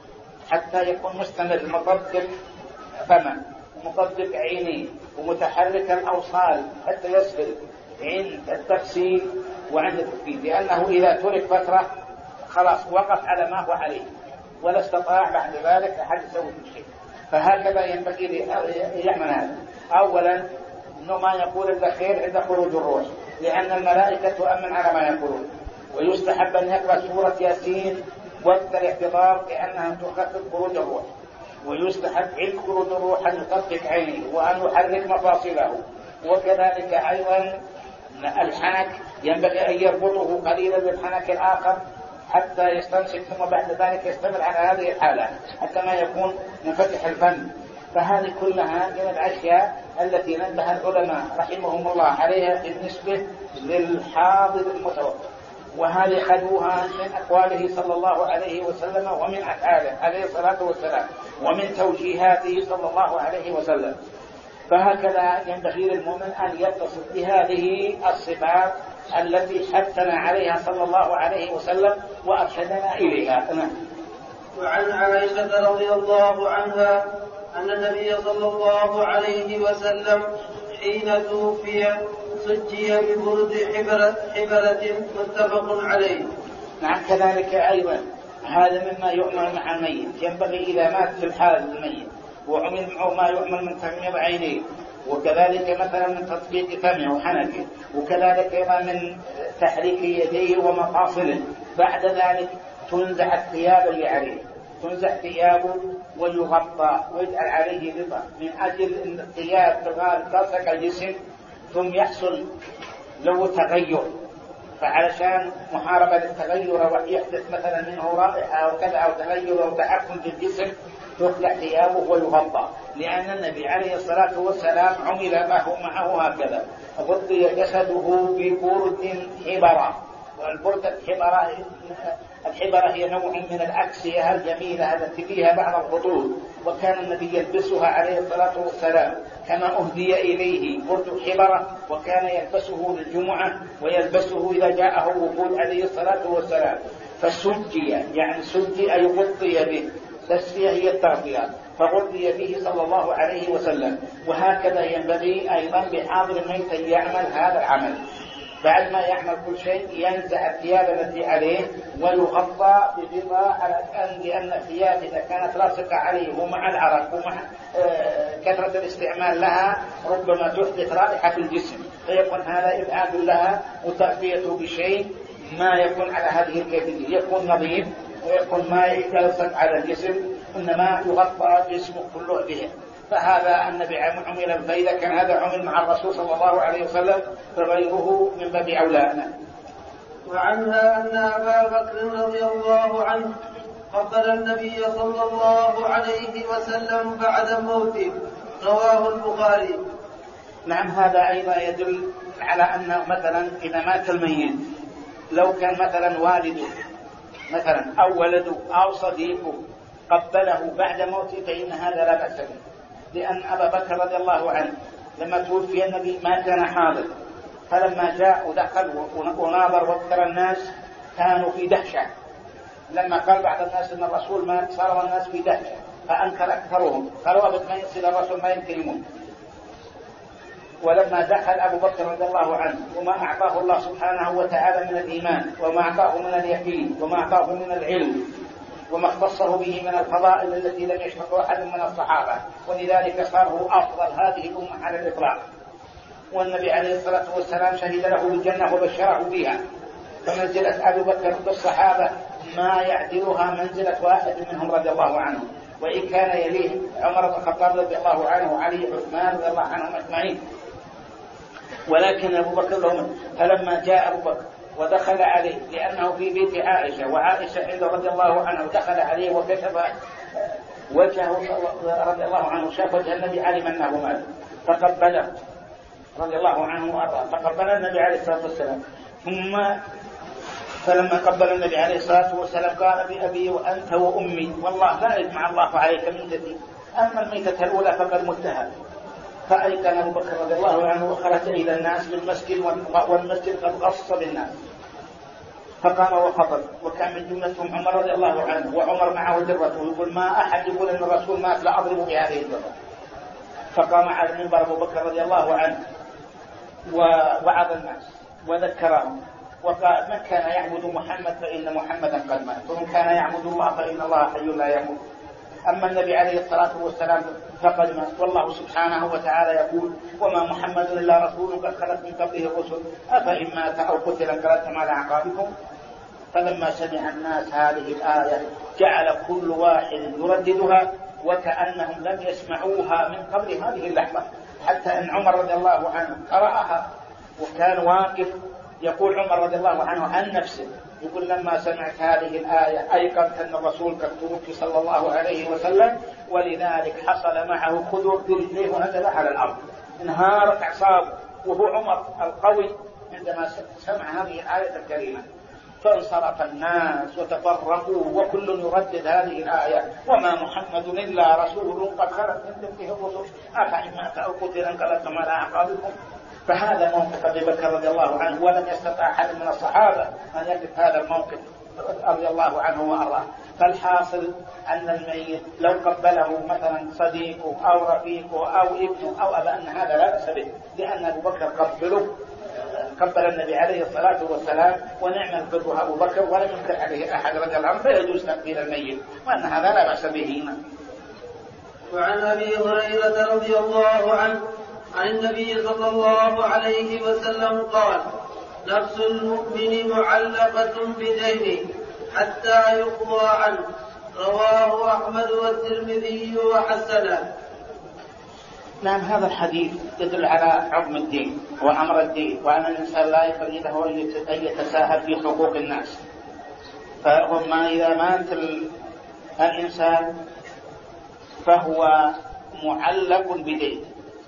حتى يكون مستمر مطبق فمه ومطبق عينيه ومتحرك الأوصال حتى يسهل عند التغسيل وعند التكفين، لأنه إذا ترك فترة خلاص وقف على ما هو عليه ولا استطاع بعد ذلك أحد يسوي كل شيء. فهكذا ينبغي يعمل هذا. أولا إنه ما يقول إلا خير عند خروج الروح، لأن الملائكة تؤمن على ما يقولون، ويستحب أن يقرأ سورة ياسين وقت الاحتضار لأنها تخفف خروج الروح، ويستحب عند خروج الروح أن يطبق عينه وأن يحرك مفاصله، وكذلك أيضا الحنك ينبغي أن يربطه قليلا بالحنك الآخر حتى يستمسك، ثم بعد ذلك يستمر على هذه الحالة حتى ما يكون منفتح الفم. فهذه كلها من الأشياء التي نبه العلماء رحمهم الله عليها بالنسبة للحاضر المتوفى، وهذه خذوها من أقواله صلى الله عليه وسلم ومن أفعاله عليه الصلاة والسلام ومن توجيهاته صلى الله عليه وسلم. فهكذا ينبغي للمؤمن أن يتصف بهذه الصفات التي حثنا عليها صلى الله عليه وسلم وأرشدنا إليها. وعن عائشة رضي الله عنها أن النبي صلى الله عليه وسلم حين توفي سجي ببرد حبرة متفق عليه. نعم، كذلك أيضا هذا مما يؤمل مع الميت، ينبغي إذا مات في الحال الميت وعمل معه ما يؤمل من تغميض عينيه، وكذلك مثلا من تطبيق فمه وحنكه، وكذلك أيضا من تحريك يديه ومفاصله. بعد ذلك تنزع الثياب اللي عليه، تنزع ثيابه ويغطى ويجعل عليه غطاء من أجل أن الثياب تلصق الجسم ثم يحصل له تغير، فعلشان محاربة للتغير ويحدث مثلا منه رائحة أو كذا أو تغير أو تحكم في الجسم تخلع ثيابه ويغطى، لأن النبي عليه الصلاة والسلام عمل معه هكذا، غطي جسده ببرد حبرة. والبردة الحبرة هي نوع من الأكسية الجميلة التي فيها بعض الخطوط، وكان النبي يلبسها عليه الصلاة والسلام كما أهدي إليه برد حبرة، وكان يلبسه للجمعة ويلبسه إذا جاءه وفود عليه الصلاة والسلام. فسجي يعني سجي أي غطي به، تسفية هي التغطية، فغطي به صلى الله عليه وسلم. وهكذا ينبغي أيضا بحاضر الميت أن يعمل هذا العمل، بعد ما يعمل كل شيء ينزع الثياب التي عليه ويغطى بغطاء على لأن الثياب إذا كانت لاصقة عليه ومع العرق ومع كثرة الاستعمال لها ربما تحدث رائحة في الجسم، فيكون هذا إبعاد لها وتغطيته بشيء ما يكون على هذه الكيفية، يكون نظيف ويكون ما يلصق على الجسم، إنما يغطى جسمه كله به. فهذا النبي عمل، فإذا كان هذا عمل مع الرسول صلى الله عليه وسلم فغيره من باب أولى. وعنها أن أبا بكر رضي الله عنه قبل النبي صلى الله عليه وسلم بعد موته، رواه البخاري. نعم، هذا أيضا يدل على أنه مثلا إذا مات الميت لو كان مثلا والده مثلا أو ولده أو صديقه قبله بعد موته فإن هذا لا بأس به، لأن أبا بكر رضي الله عنه لما توفي النبي ما كان حاضر، فلما جاء ودخل وناظر واكثر الناس كانوا في دهشة. لما قال بعض الناس أن الرسول مات صار الناس في دهشة، فأنكر أكثرهم، قالوا أبد ما يصل الرسول ما يمكن يموت. ولما دخل أبو بكر رضي الله عنه وما أعطاه الله سبحانه وتعالى من الإيمان وما أعطاه من اليقين وما أعطاه من العلم وما اختصه به من الفضائل التي لم يشهده أحد من الصحابة، ولذلك صار هو أفضل هذه الأمة على الإطلاق. والنبي عليه الصلاة والسلام شهد له بالجنة وبشره بها، فمنزلة أبي بكر بالصحابة ما يعدلها منزلة واحد منهم رضي الله عنه. وإن كان يليه عمر بن الخطاب رضي الله عنه وعلي عثمان رضي الله عنهم أجمعين، ولكن أبو بكر لهم. فلما جاء أبو بكر ودخل عليه لأنه في بيت عائشة وعائشة عند رضي الله عنه، دخل عليه وكشف وجهه رضي الله عنه، شاف وجه النبي علم أنه مات فقبله رضي الله عنه وأرضاه، فقبل النبي عليه الصلاة والسلام. فلما قبل النبي عليه الصلاة والسلام قال بأبي وأنت وأمي والله لا يجمع الله عليك ميتتي، أما الميتة الأولى فقد متها. فأيقن أبو بكر رضي الله عنه وخرج إلى الناس بالمسجد والمسجد قد غص بالناس، فقام وخطب، وكان من جملتهم عمر رضي الله عنه، وعمر معه درته يقول ما أحد يقول أن الرسول مات لا أضرب بهذه الدرة. فقام على المنبر أبو بكر رضي الله عنه ووعظ الناس وذكرهم وقال من كان يعبد محمد فإن محمدا قد مات، ومن كان يعبد الله فإن الله حي لا يموت. أما النبي عليه الصلاة والسلام فقد مات، والله سبحانه وتعالى يقول وما محمد إلا رسول قد خلت من قبله الرسل أفإن مات أو قتل انقلبتم على أعقابكم. فلما سمع الناس هذه الآية جعل كل واحد يرددها وكأنهم لم يسمعوها من قبل هذه اللحظة، حتى أن عمر رضي الله عنه قرأها وكان واقف. يقول عمر رضي الله عنه عن نفسه يقول لما سمعت هذه الآية أيقنت أن الرسول قد توفي صلى الله عليه وسلم، ولذلك حصل معه خدور في رجليه ونزل على الأرض، انهارت أعصابه وهو عمر القوي عندما سمع هذه الآية الكريمة. فانصرف الناس وتفرقوا وكل يردد هذه الآية وما محمد إلا رسول قد خلت من قبله الرسل أفإن مات أو قتل انقلبتم على أعقابكم. فهذا موقف أبي بكر رضي الله عنه، ولم يستطع أحد من الصحابة أن يقف هذا الموقف رضي الله عنه وأرضاه. فالحاصل أن الميت لو قبله مثلا صديقه أو رفيقه أو ابنه أو أبا أن هذا لا بأس به، لأن أبو بكر قبل النبي عليه الصلاة والسلام ونعم البر أبو بكر ولم ينكر عليه أحد رضي الله عنه، فيجوز تقبيل الميت وأن هذا لا بأس به. وعن أبي هريرة رضي الله عنه عن النبي صلى الله عليه وسلم قال نفس المؤمن معلقة بدينه حتى يقضى عنه، رواه أحمد والترمذي وحسنه. نعم، هذا الحديث يدل على عظم الدين وأمر الدين، وأن الإنسان لا ينبغي له أن يتساهل في حقوق الناس. فأما إذا مات الإنسان فهو معلق بدين،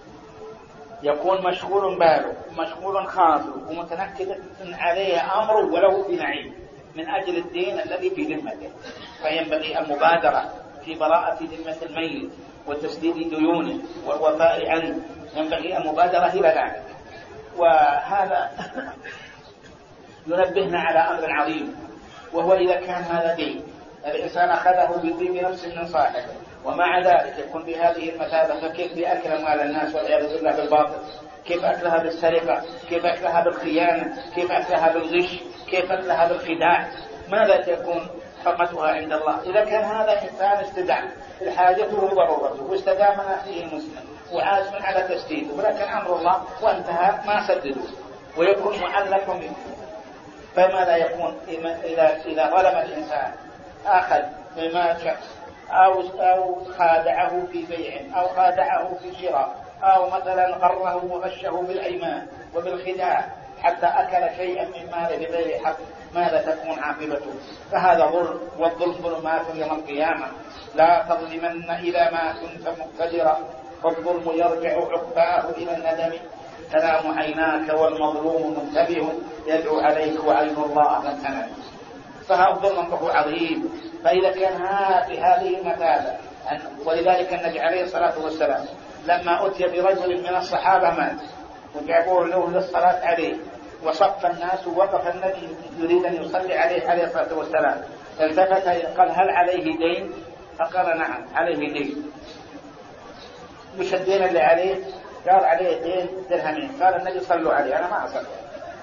يكون مشغول باله مشغول خاطره ومتنكد عليه أمره وله في نعيم من أجل الدين الذي في ذمته، فينبغي المبادرة في براءة ذمة الميت وتسديد ديونه والوفاء عنه، ينبغي المبادرة إلى ذلك. وهذا ينبهنا على أمر عظيم، وهو إذا كان هذا دين الإنسان أخذه بطيب نفس من صاحبه ومع ذلك يكون بهذه المثابة، فكيف بأكل أموال الناس والعياذ بالله بالباطل، كيف أكلها بالسرقة، كيف أكلها بالخيانة، كيف أكلها بالغش، كيف أكلها بالخداع، ماذا تكون حرمتها عند الله؟ إذا كان هذا إنسان استدام الحاجة وضرورته واستدامها فيه المسلم وعازم على تسديده، ولكن أمر الله وانتهى ما سددوا ويكون معلق منه، فماذا يكون إذا ظلم الإنسان أخذ بما شخص أو خادعه في بيع أو خادعه في شراء أو مثلا غره وغشه بالأيمان وبالخداع حتى أكل شيئا من ماله بغير حق، ماذا تكون عاقبته؟ فهذا ظلم، والظلم ظلمات يوم القيامة. لا تظلمن إذا ما كنت مقتدرا، فالظلم يرجع عقباه إلى الندم، تنام عيناك والمظلوم منتبه يدعو عليك وعين الله لن تنام. فهذا الظلم فهو عظيم. فإذا كان بهذه المثابة، ولذلك النبي عليه الصلاة والسلام لما أتي برجل من الصحابة مات وجابوه له للصلاة عليه وصف الناس ووقف النبي يريد أن يصلي عليه الصلاة والسلام، التفت قال هل عليه دين؟ فقال نعم عليه دين. مش الدين اللي عليه؟ قال عليه دين درهمين. قال النبي صلوا عليه، أنا ما أصلي.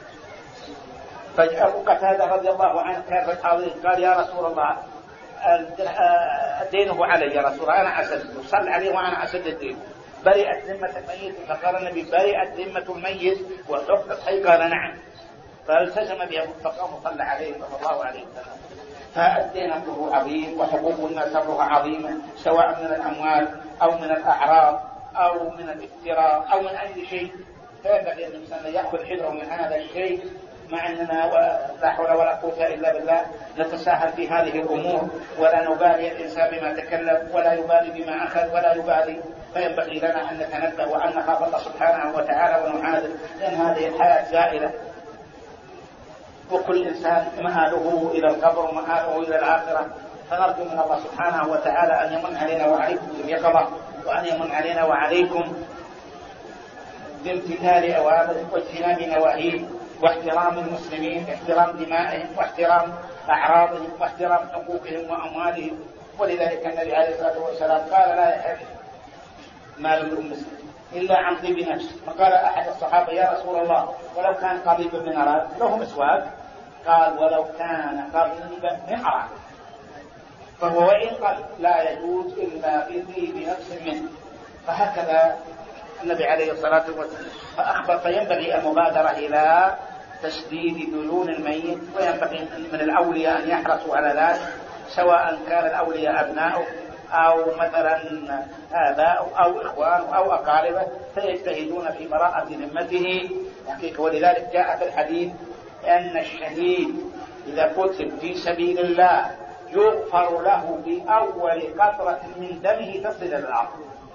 فجاء قتادة رضي الله عنه كان الحاضر قال يا رسول الله الدين هو علي يا رسول الله، أنا أسد صل عليه وأنا أسد الدين. برئت ذمة الميت؟ فقال النبي برئت ذمة الميت وحق الحي؟ قال نعم. فالتزم به فقام وصلى عليه صلى الله عليه وسلم. فالدين أمره عظيم وحقوق الناس أمرها عظيمة، سواء من الأموال أو من الأعراض أو من الافتراء أو من أي شيء. فينبغي أن الإنسان يأخذ حذره من هذا الشيء، مع أننا لا حول ولا قوة إلا بالله نتساهل في هذه الأمور ولا نبالي الإنسان بما تكلم ولا يبالي بما أخذ ولا يبالي. فينبغي لنا أن نتنبه وأن نخاف الله سبحانه وتعالى ونعادل، لأن هذه الحياة زائلة وكل إنسان مآله إلى القبر ومآله إلى الآخرة. فنرجو من الله سبحانه وتعالى أن يمن علينا وعليكم باليقظة، وأن يمن علينا وعليكم بامتثال أوامره واجتناب نواهيه، واحترام المسلمين، احترام دمائهم واحترام أعراضهم واحترام حقوقهم وأموالهم. ولذلك النبي عليه الصلاة والسلام قال لا يحل مال المسلم إلا عن طيب نفس. فقال أحد الصحابة يا رسول الله ولو كان قضيبا من أراد له مسواك؟ قال ولو كان قضيبا من أراد فهو وإن قل لا يجوز إلا بطيب نفس منه. فهكذا النبي عليه الصلاة والسلام فأخبر. فينبغي المبادرة إلى تسديد ديون الميت، وينبغي من الأولياء أن يحرصوا على ذلك، سواء كان الأولياء أبناؤه أو مثلا آباؤه أو إخوانه أو أقاربه، فيجتهدون في براءة ذمته حقيقة. ولذلك جاء في الحديث أن الشهيد إذا قتل في سبيل الله يغفر له بأول قطرة من دمه تصل إلى الأرض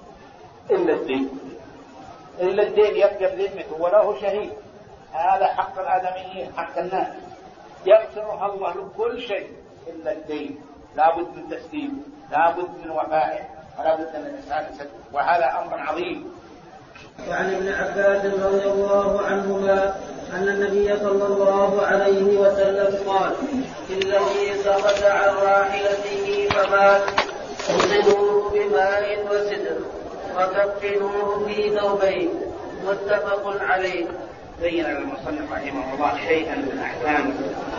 إلا الدين يبقى بذمته وله شهيد. هذا حق الآدميين، حق الناس يغفرها الله لكل شيء إلا الدين، لا بد من تسليمه، لا بد من وفائه، ولا بد من الإنسان يسدد، وهذا أمر عظيم. وعن ابن عباس رضي الله عنهما أن النبي صلى الله عليه وسلم قال الذي سقط عن راحلته فمات اغسلوه بماء وسدر وكفنوه في ثوبين متفق عليه. بين المصنف رحمه الله شيئا من أحكام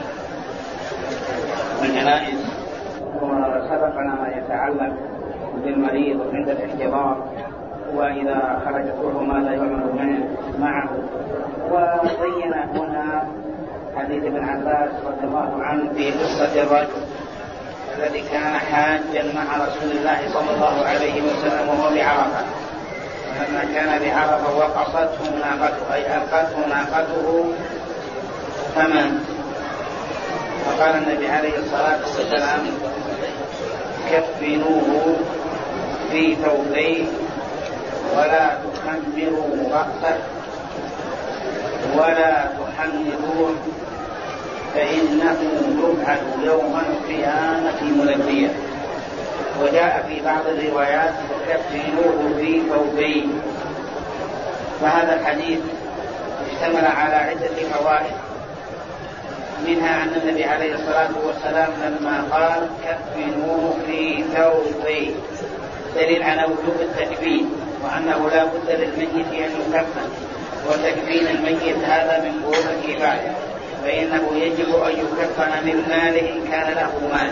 الجنائز، وسبقنا ما يتعلق بالمريض عند الاحتضار وإذا خرجت روحه ماذا يعمل معه. وبين هنا حديث ابن عباس رضي الله عنه في قصة الرجل الذي كان حاجا مع رسول الله صلى الله عليه وسلم وهو بعرفة، لما كان بعرفة وقصته ناقته أي ألقته ناقته فمات. فقال النبي عليه الصلاة والسلام كفنوه في ثوبين ولا تخمروا رأسه ولا تحنطوه فإنه يبعث يوم القيامة ملبيا. وجاء في بعض الروايات كفنوه في ثوبين. فهذا الحديث اشتمل على عدة فوائد، منها أن النبي عليه الصلاة والسلام لما قال كفنوه في ثوبين دليل على وجوب التكفين، وأنه لا بد للميت أن يكفن، وتكفين الميت هذا من فروض الكفاية، فإنه يجب أن يكفن من ماله إن كان له مال،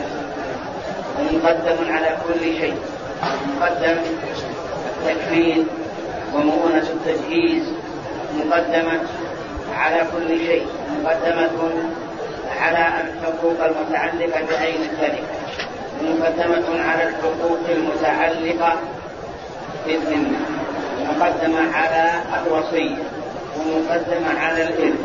ومقدم على كل شيء. مقدم التكفين ومؤونة التجهيز مقدمة على كل شيء، مقدمة على الحقوق المتعلقة بعين التركة، ومقدمة على الحقوق المتعلقة بالذمة، ومقدمة على الوصية، ومقدمة على الإرث.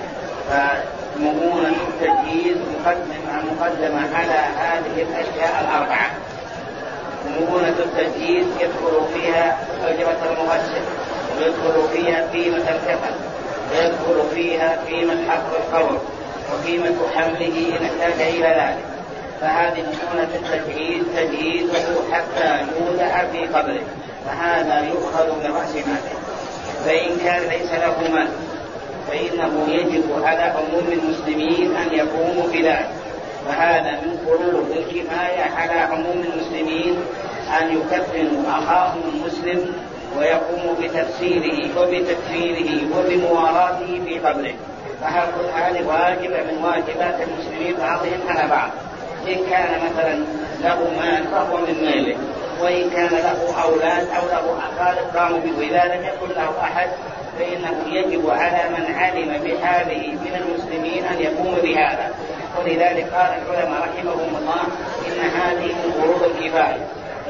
فمؤونة التجهيز مقدمة على هذه الأشياء الأربعة. مؤونة التجهيز يدخل فيها أجرة المغسل، ويدخل فيها قيمة الكفن، ويدخل فيها قيمة حق القبر، وقيمة حمله إن احتاج إلى ذلك. فهذه مؤونة التجهيز تجهيزه حتى يودع في قبره، فهذا يؤخذ من رأس ماله. فإن كان ليس له مال فإنه يجب على عموم المسلمين أن يقوموا بذلك. فهذا من فروض الكفاية على عموم المسلمين أن يكفنوا أخاهم المسلم ويقوموا بتفسيره وبتكفيره وبمواراته في قبره. فهذه واجبة من واجبات المسلمين بعضهم على بعض. إن كان مثلا له مال فهو من ماله، وإن كان له أولاد أو له أقارب قاموا به، إذا لم يكن له أحد فإنه يجب على من علم بحاله من المسلمين أن يقوم بهذا، ولذلك قال العلماء رحمهم الله إن هذه من فروض الكفاية،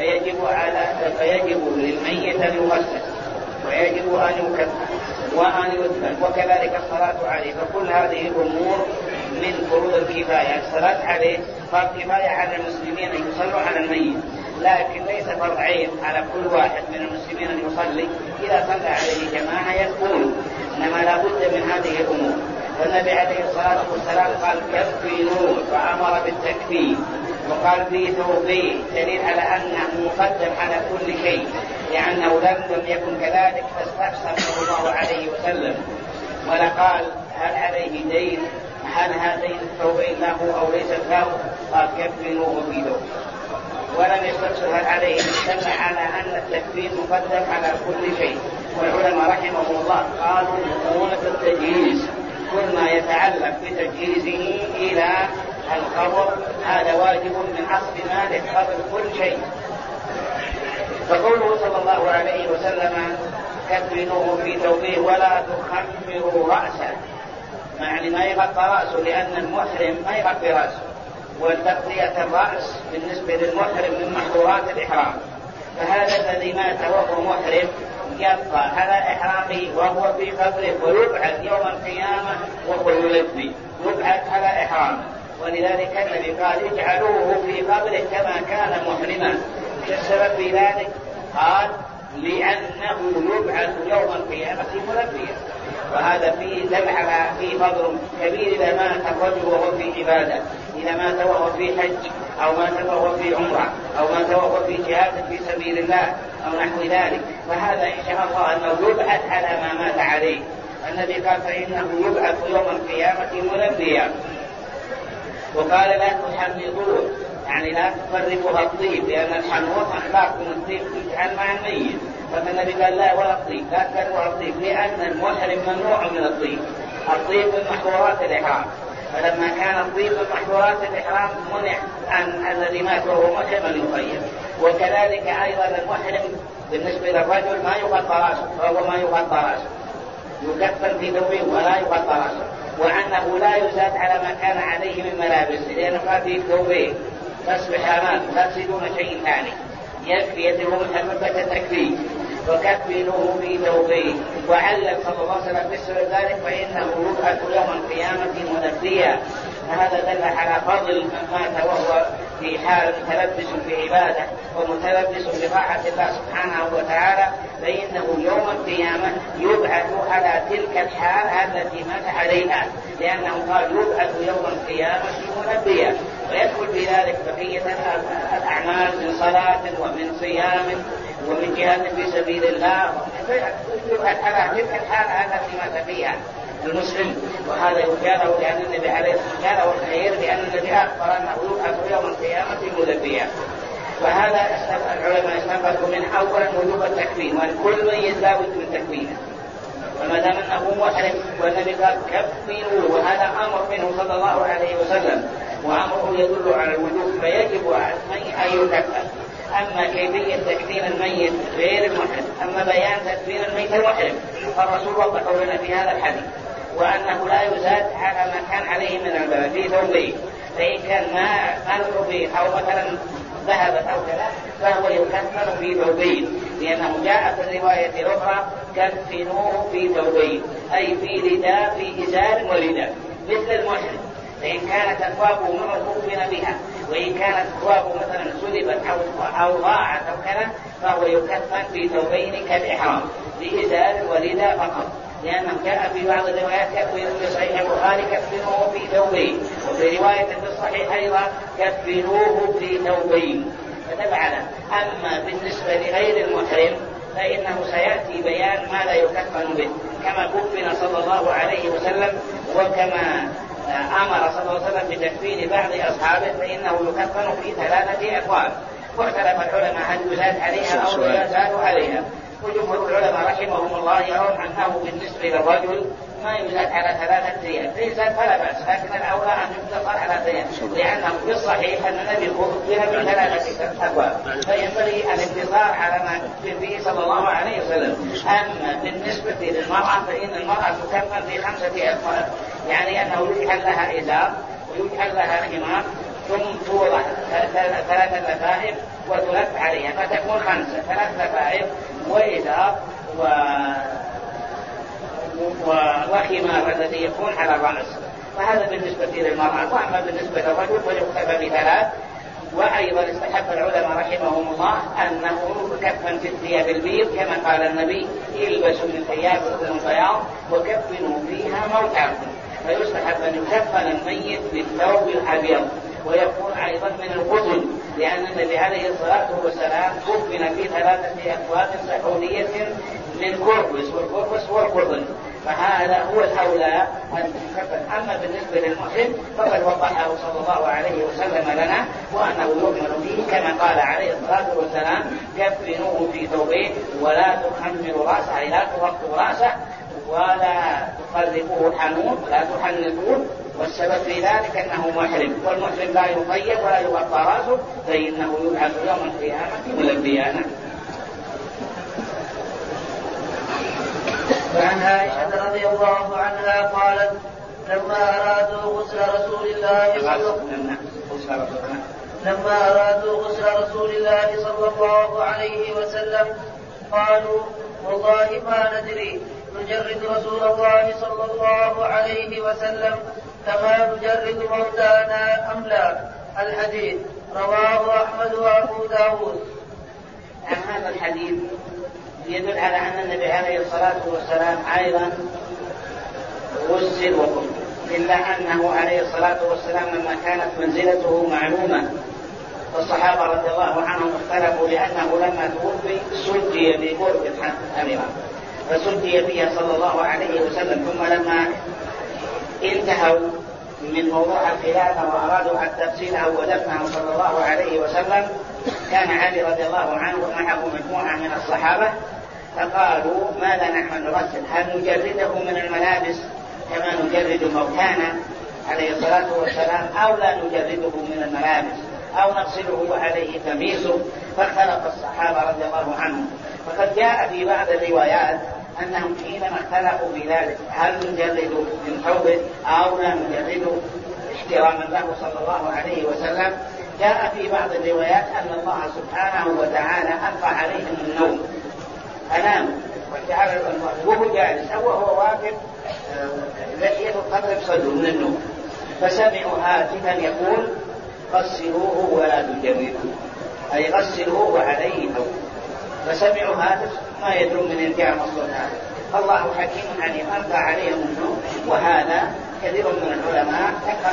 فيجب للميت أن يغسل ويجب أن يكفن وأن يدفن وكذلك الصلاة عليه. فكل هذه الأمور من فروض الكفاية. الصلاة عليه فرض كفاية على المسلمين أن يصلوا على الميت، لكن ليس فرض عين على كل واحد من المسلمين أن يصلي. إذا صلى عليه جماعة يكون، إنما لا بد من هذه الأمور. فالنبي عليه الصلاة والسلام قال كفنوه فأمر بالتكفين، وقال في ثوبه دليل على أنه مقدم على كل شيء، لأنه لم يكن كذلك فاستفسر صلى الله عليه وسلم ولا قال هل عليه دين، هل هذين الثوبين له أو ليس له، قال كفنوه في ثوبه. ولم يستفسر هل عليه، دل على أن التكفين مقدم على كل شيء. والعلماء رحمهم الله قالوا مؤونة التجهيز، كل ما يتعلق بتجهيزه إلى القبر هذا واجب من أصل ماله قبل كل شيء. فقوله صلى الله عليه وسلم كفنوه في ثوبه ولا تخمروا رأسه، يعني ما يغطى رأسه، لأن المحرم ما يغطي رأسه، والتغطية الرأس بالنسبة للمحرم من محظورات الإحرام. فهذا الذي مات وهو محرم يبقى على إحرامه وهو في قبره، ويبعث يوم القيامة وهو يلبي، يبعث على إحرامه. ولذلك النبي قال اجعلوه في قبره كما كان محرما. السبب في ذلك قال لأنه يبعث يوم القيامة ملبيا. وهذا فيه دل على فيه فضل كبير إذا مات الرجل وهو في عبادة، إذا مات وهو في حج أو مات وهو في عمرة أو مات وهو في جهاد في سبيل الله أو نحو ذلك، فهذا إن شاء الله أنه يبعث على ما مات عليه. النبي قال فإنه يبعث يوم القيامة ملبيا. وقال لا تحنطوه، يعني لا تفرقها الطيب، لأن الحنوط أخلاق من الطيب تجعل مع الميت. فالنبي قال لا ولا الطيب، لا تفرقها الطيب، لأن المحرم ممنوع من الطيب. الطيب من محظورات الإحرام، فلما كان الطيب من محظورات الإحرام منع عن الذي مات وهو محرم أن يطيب. وكذلك أيضا المحرم بالنسبة للرجل ما يغطى رأسه، فهو ما يغطى رأسه، يكفن في ثوبه ولا يغطى رأسه، وأنه لا يزاد على ما كان عليه من ملابس، لأنه قال في ثوبه بس بحامان لا تزيدون شيء ثاني، يكفي يدهم حبة تكفيه. وكفنوه في ثوبه. وعلل صلى الله عليه وسلم بسبب ذلك فإنه يبعث يوم القيامة ملبيا. فهذا دل على فضل من مات وهو في حال متلبس بعبادة ومتلبس بطاعة الله سبحانه وتعالى، فإنه يوم القيامة يبعث على تلك الحال التي مات عليها، لأنه قال يبعث يوم القيامة ملبيا. ويدخل في ذلك بقية الأعمال من صلاة ومن صيام ومن جهاد في سبيل الله، يبعث على تلك الحال التي مات فيها المسلم. وهذا يجاله لأن النبي عليه الصلاة والسلام والخير، لأن النبي أخبر أنه يبعث يوم القيامة ملبيا. وهذا العلماء استنبطوا من أولا وجوب التكفين، والكل ميت لا بد من تكفينه. وما دام أنه محرم والنبي قال كفنوه، وهذا أمر منه صلى الله عليه وسلم، وأمره يدل على الوجوب، فيجب على الميت أن يكفن. أما كيفية تكفين الميت غير المحرم، أما بيان تكفين الميت المحرم فالرسول وضحه لنا في هذا الحديث، وأنه لا يزاد على ما كان عليه من البلد في ثوبه. فإن كان ما ثوبه أو مثلا ذهبت أو كذا فهو يكفن في ثوبين، لأنه جاء في الرواية الأخرى كفنوه في ثوبين، أي في رداء، في إزار ورداء مثل المحرم. فإن كانت أثوابه كفن بها، وإن كانت أثوابه مثلا سلبت أو ضاعت أو كذا فهو يكفن في ثوبين كالإحرام بإزار ورداء فقط، لأنه جاء في بعض الروايات كفنوه في صحيح البخاري كفنوه في ثوبين، وفي رواية في الصحيح أيضا كفنوه في ثوبين. فتبع على. أما بالنسبة لغير المحرم فإنه سيأتي بيان ما لا يكفن به، كما كفن صلى الله عليه وسلم، وكما أمر صلى الله عليه وسلم بتكفين بعض أصحابه فإنه يكفن في 3 أقوال. واختلف العلماء هل يزاد عليها أو لا يزاد عليها. وجمهور العلماء رحمهم الله يرون أنه بالنسبة للرجل ما يزاد على 3 أيام، فيزاد فلا بأس، لكن الأولى أن يقتصر على 3، لأنه في الصحيح أن النبي كفن من 3 أقوال، فينبغي الاقتصار على ما كفن به صلى الله عليه وسلم. أما بالنسبة للمرأة فإن المرأة تكفن في 5 أقوال، يعني أنه يجعل لها إزار ويجعل لها حمار ثم توضع 3 لفائف وتلف عليها فتكون 5، 3 لفائف وإزار وخمار الذي يكون على الرأس. فهذا بالنسبة للمرأة. وأما بالنسبة للرجل فيكتفى ب3. وأيضا استحب العلماء رحمهم الله أنه كفن في الثياب البيض كما قال النبي: البسوا من ثيابكم البياض وكفنوا فيها موتاكم. فيستحب أن يكفن الميت بالثوب الأبيض ويكون أيضا من القطن، لأن النبي عليه الصلاة والسلام كفن في 3 أكواب سحولية من كربس، والكربس هو القطن، فهذا هو الأولى أن تكفن. أما بالنسبة للمحرم فقد وضحه صلى الله عليه وسلم لنا وأنه يؤمن به كما قال عليه الصلاة والسلام: كفنوه في ثوبين ولا تخمروا رأسه، أي لا تغطوا رأسه ولا تقربوه الحنون، لا تحنطوه. والسبب في ذلك أنه محرم، والمحرم لا يطيب ولا يغطى رأسه، فإنه يبعث يوم القيامة ملبيا. وعن عائشة رضي الله عنها قالت: لما أرادوا غسل رسول الله صلى الله عليه وسلم قالوا: والله ما ندري نجرد رسول الله صلى الله عليه وسلم كما نجرد موتانا أم لا. الحديث رواه أحمد وأبو داود. هذا الحديث يدل على أن النبي عليه الصلاة والسلام أيضا غسل وكفن، إلا أنه عليه الصلاة والسلام لما كانت منزلته معلومة والصحابة رضي الله عنهم اختلفوا لأنه لما توفي سجي ببرد حمراء فسجي بها صلى الله عليه وسلم. ثم لما انتهوا من موضوع الخلافة وأرادوا التفصيل ودفنه صلى الله عليه وسلم كان علي رضي الله عنه ومعه مجموعة من الصحابة فقالوا: ماذا نحن نغسل؟ هل نجرده من الملابس كما نجرد موتانا عليه الصلاة والسلام أو لا نجرده من الملابس أو نغسله وعليه قميصه؟ فاختلف الصحابة رضي الله عنهم. فقد جاء في بعض الروايات أنهم حينما اختلفوا في ذلك هل نجرده من ثوبه أو لا نجرده احتراما له صلى الله عليه وسلم، جاء في بعض الروايات أن الله سبحانه وتعالى ألقى عليهم النوم فناموا وجعل وهو جالس أو وهو واقف لحيته قبل صدره من النوم، فسمعوا هاتفا يقول: غسلوه ولا تجردوه، أي غسلوه وعليه ثوب. فسمعوا هاتف ما يدرون من جاء مصدر هذا. الله حكيم عليم ألقى عليهم النوم. وهذا كثير من العلماء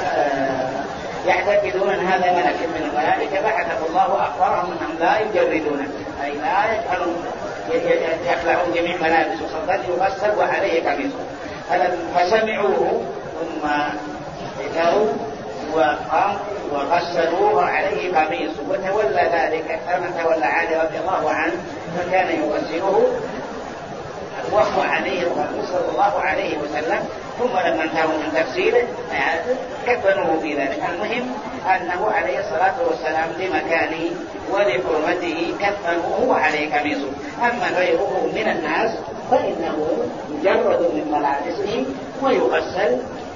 يعتقدون أن هذا ملك من الملائكة بعثه الله وأخبرهم أنهم لا يجردونه، أي لا يجعلون يخلعون جميع ملابس وصدق يغسل وعليه قميصه. فسمعوه ثم ذكروا وقاموا وغسلوه عليه قميصه وتولى ذلك كما تولى علي رضي الله عنه فكان يغسله وهو عليه الرسول صلى الله عليه وسلم. ثم لما انتهوا من تفسيره كفنوه في ذلك. المهم أنه عليه الصلاة والسلام لمكانه ولحرمته كفنوه وعليه قميصه. أما غيره من الناس فإنه يجرد من ملابسه ويغسل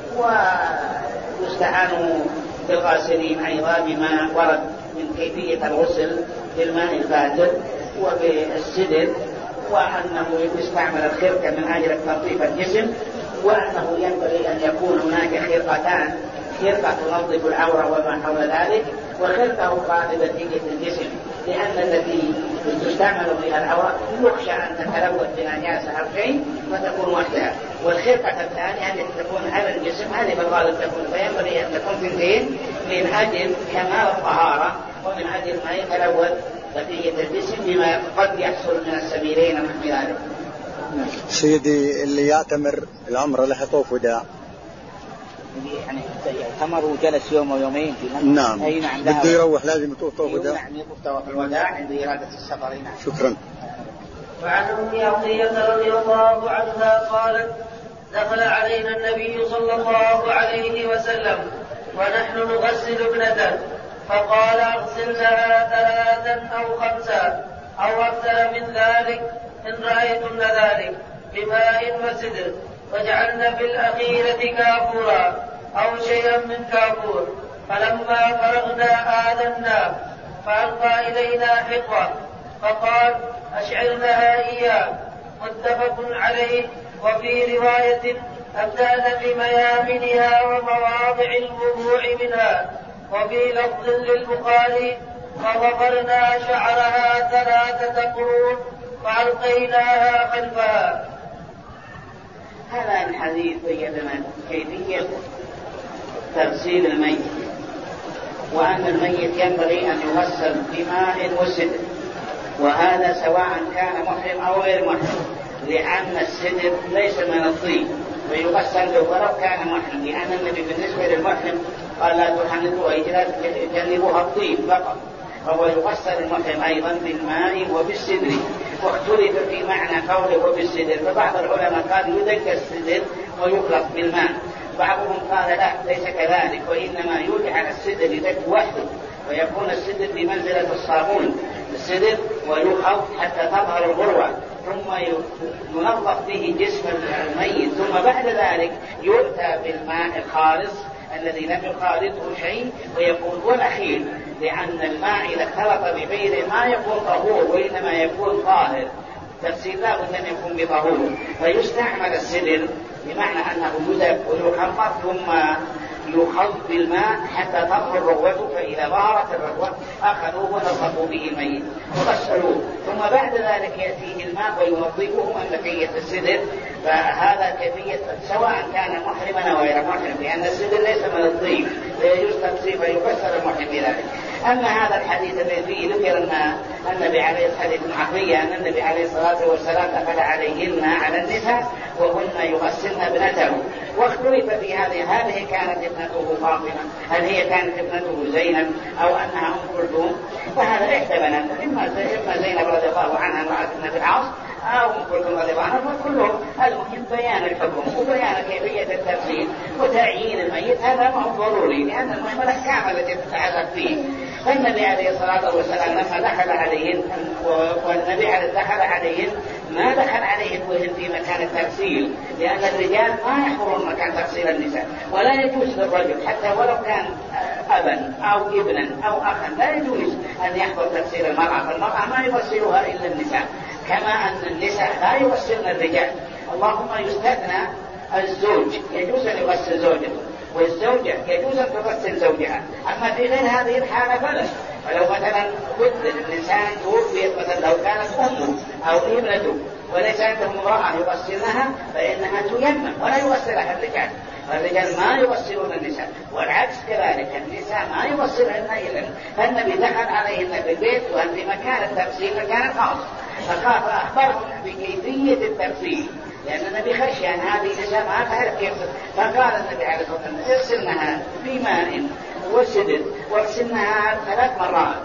ويستعان بالغاسلين أيضا بما ورد من كيفية الغسل بالماء البارد وبالسدر، وأنه يستعمل الخرقة من أجل تنظيف الجسم، وأنه ينبغي أن يكون هناك خرقتان: خرقة تنظف العورة وما حول ذلك، وخرقة أخرى لبقية الجسم، لأن التي تستعمل بها العورة يخشى أن تتلوث بنجاسة أو شيء فتكون وحدها، والخرقة الثانية التي تكون على الجسم هذه بالغالب تكون، فينبغي أن تكون ثنتين من أجل كمال الطهارة ومن أجل ما يتلوث بقية الجسم بما قد يحصل من السبيلين ونحو ذلك. سيدي اللي يعتمر العمرة له يطوف وداع، يعني يعتمر وجلس يوم ويومين في نعم بده يروح لازم يطوف وداع. نعم يطوف طواف الوداع عند إرادة السفر. نعم. شكرا. وعن أم عطية رضي الله عنها قالت: دخل علينا النبي صلى الله عليه وسلم ونحن نغسل ابنته فقال: اغسلنها 3 أو 5 أو أكثر من ذلك إن رأيتن ذلك بماء وسدر، وجعلن في الأخيرة كافورا. أو شيئا من كافور. فلما فرغنا آذناه فألقى إلينا حقوة فقال أشعرنها إياه. متفق عليه. وفي رواية أبدأنا بميامنها ومواضع الوضوع منها. وفي لفظ للبخاري فضفرنا شعرها 3 قرون فألقيناها خلفها. هذا الحديث بين لنا كيفية تغسيل الميت، وأن الميت ينبغي أن يغسل بماء وسدر، وهذا سواء كان محرم أو غير محرم، لأن السدر ليس من الطيب ويغسل له ولو كان محرم، لأن النبي بالنسبة للمحرم قال لا تحنثوا أي جنبوها الطيب فقط، فهو يغسل المحرم أيضا بالماء وبالسدر. واختلف في معنى قوله وبالسدر، فبعض العلماء قال يدق السدر ويخلط بالماء، بعضهم قال لا ليس كذلك، وإنما يجعل السدر يدق وحده ويكون السدر بمنزلة الصابون السدر ويخلط حتى تظهر الغروة، ثم ينظف به جسم الميت، ثم بعد ذلك يؤتى بالماء الخالص الذي لم يخالطه شيء ويكون هو الأخير، لأن الماء إذا اختلط بغيره ما يكون طهور وإنما يكون طاهر. تفسير لا بد أن يكون بطهور، فيستعمل السدر بمعنى أنه يدب ويخمر ثم يخلط بالماء حتى تظهر رغوته، فإذا ظهرت الرغوة أخذوه ونظفوا به الميت وغسلوه، ثم بعد ذلك يأتيه الماء وينظفه من بقية السدر. فهذا كيفية سواء كان محرما أو غير محرم، لأن السدر ليس من الطيب لا يجوز تغسيل فيغسل المحرم بذلك. أما هذا الحديث الذي فيه ذكر أن النبي عليه الحديث عقلية أن النبي عليه الصلاة والسلام دخل عليهن على النساء وهن يغسلن ابنته، واختلف في هذه كانت ابنته فاطمة، هل هي كانت ابنته زينب أو أنها أم كلثوم؟ فهذا احتمل إما زينب رضي الله عنها امرأة ابنة العاص أو أم كلثوم رضي الله عنها، فكلهم المهم بيان الحكم وبيان كيفية التفسير وتعيين الميت، هذا ما هو ضروري لأن المهم الأحكام التي تتعلق فيه. فالنبي عليه الصلاة والسلام لما دخل عليهن والنبي دخل عليهن ما دخل عليهن وهن في مكان التغسيل، لأن الرجال ما يحضرون مكان تغسيل النساء، ولا يجوز للرجل حتى ولو كان أبا أو ابنا أو أخا لا يجوز أن يحضر تغسيل المرأة، فالمرأة ما يغسلها إلا النساء، كما أن النساء لا يغسلن الرجال. اللهم يستثنى الزوج يجوز أن يغسل زوجته، والزوجة يجوز أن تغسل زوجها، أما في غير هذه الحالة فلا. فلو مثلا الإنسان توفيت مثلا لو كانت أمه أو ابنته وليس عندهم امرأة يغسلنها فإنها تيمم ولا يغسلها الرجال، فالرجال ما يغسلون النساء، والعكس كذلك النساء ما يغسلهن إلا. فالنبي دخل عليهن في البيت وأن في مكان التغسيل مكان خاص، فأخبرهم بكيفية التغسيل، لأن النبي خشي أن هذه النساء ما تعرف كيف، فقال النبي عليه الصلاة والسلام اغسلنها بماء وسدر واغسلنها 3 مرات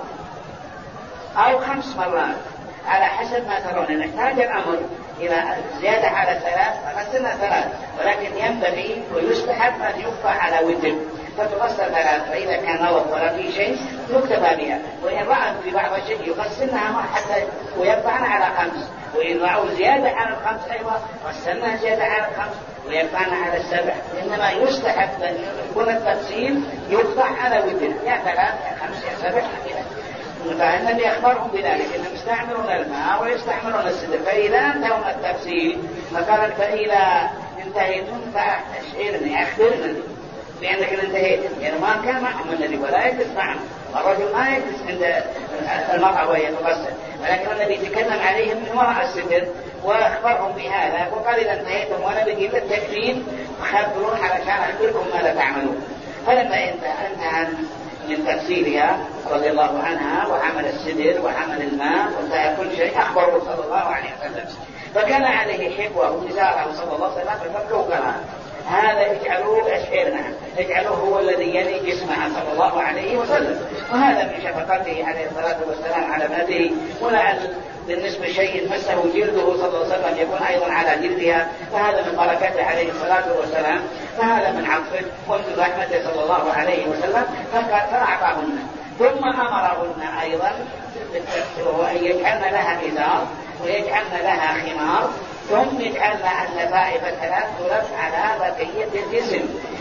أو 5 مرات على حسب ما ترون. إن احتاج الأمر إلى زيادة على 3 فغسلنا 3، ولكن ينبغي ويستحب أن يقطع على وتر فتغسل 3، فإذا كان نظف ولا في شيء يكتفى بها، وإن رأى في بعض الشيء يغسلنها حتى ويرفعنا على 5، وإن رأوا زيادة على 5 أيضا غسلنا زيادة على 5 ويرفعنا على 7. إنما يستحب أن يكون التغسيل يقطع على وتر، يا 3 يا 5 يا 7 كذا. فالنبي أخبرهم بذلك إنهم يستعملون الماء ويستعملون السدر، فإذا انتهوا التغسيل فقال فإذا انتهيتم فأشعرني أخبرني بأنك انتهيت، يعني ما كان معهم النبي ولا يجلس معهم، الرجل ما يجلس عند المرأة وهي تغسل، ولكن النبي تكلم عليهم من وراء السدر وأخبرهم بهذا وقال إذا انتهيتم وأنا بجيب التكفين خبرون علشان أخبركم ماذا تعملون. فلما انتهى من تغسيلها رضي الله عنها وعمل السدر وعمل الماء وانتهى كل شيء أخبره صلى الله عليه وسلم، فكان عليه حبوه نزاره صلى الله عليه وسلم ففكوا كلام هذا اجعلوه أشعرنا، اجعلوه هو الذي يلي جسمها صلى الله عليه وسلم، وهذا من شفقته عليه الصلاة والسلام على ابنته، ولعل بالنسبة شيء مسه جلده صلى الله عليه وسلم يكون أيضا على جلدها، فهذا من بركته عليه الصلاة والسلام، فهذا من عطفه ومن رحمته صلى الله عليه وسلم، فأعطاهن. ثم أمرهن أيضا وهو أن يجعلن لها إزار ويجعلن لها خمار، ثم يجعلن اللفائف 3 تلف على بقية الجسم،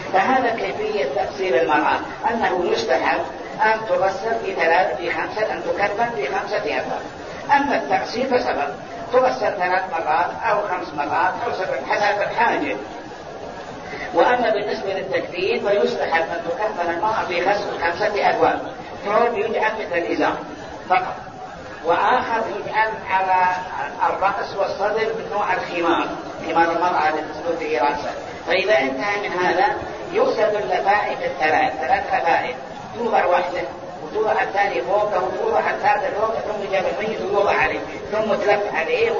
فهذا كيفية تغسيل المرأة، أنه يستحب أن تغسل أن تكفن في 5 أثواب. أما التغسيل فسبب تغسل 3 مرات أو 5 مرات أو 7 حسب الحاجة. وأما بالنسبة للتكفين فيستحب أن تكفن المرأة في 5 أثواب. ثوب يجعل مثل الإزار فقط، وآخر يجعل على الرأس والصدر من نوع الخمار المرأة التي تسلط به رأسها. فإذا انتهى من هذا يغسل اللفائف 3 لفائف، توضع واحدة وتوضع الثاني فوقه وتوضع الثالثة فوقه، ثم يجاب الميت ويوضع عليه، ثم تلف عليه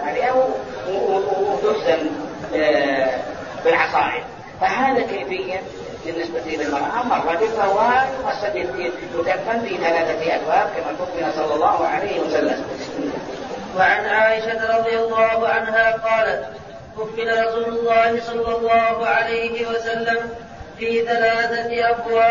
وتحسن بالعصائب. فهذا كيفية بالنسبة للمرأة. أما الرجل فهو يكفن في 3 أثواب كما كفن صلى الله عليه وسلم. وعن عائشة رضي الله عنها قالت: كفن رسول الله صلى الله عليه وسلم في 3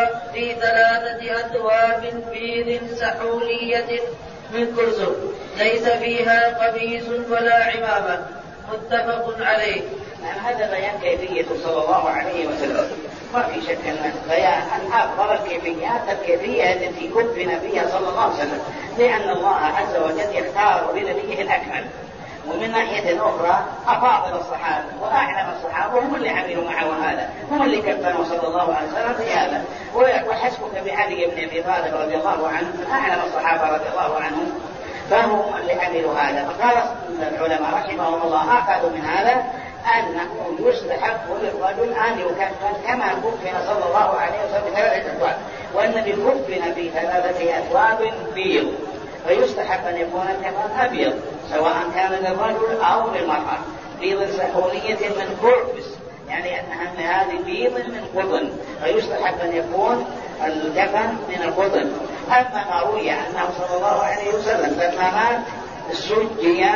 أثواب بيض سحولية من كرسف ليس فيها قميص ولا عمامة، متفق عليه. هذا بيان كيفية صلى الله عليه وسلم. ما في شك أن بيان أفضل الكيفيات الكيفية التي كفن بها صلى الله عليه وسلم، لأن الله عز وجل يختار لنبيه الأكمل. ومن ناحية أخرى أفاضل الصحابة وأعلم الصحابة هم اللي عملوا معه هذا، هم اللي كفنوا صلى الله عليه وسلم في هذا. وحسبك بعلي بن أبي طالب رضي الله عنه من أعلم الصحابة رضي الله عنهم، فهم اللي عملوا هذا. فقال العلماء رحمهم الله أخذوا من هذا أنه يستحب للرجل أن يكفن كما كفن صلى الله عليه وسلم 3 أثواب، والنبي كفن في 3 أثواب بيض، فيستحب أن يكون الكفن أبيض سواء كان للرجل أو للمرأة، بيض سحولية من كربس، يعني أنها هذه بيض من قطن، فيستحب أن يكون الكفن من القطن. أما ما روي أنه صلى الله عليه وسلم لما مات سجي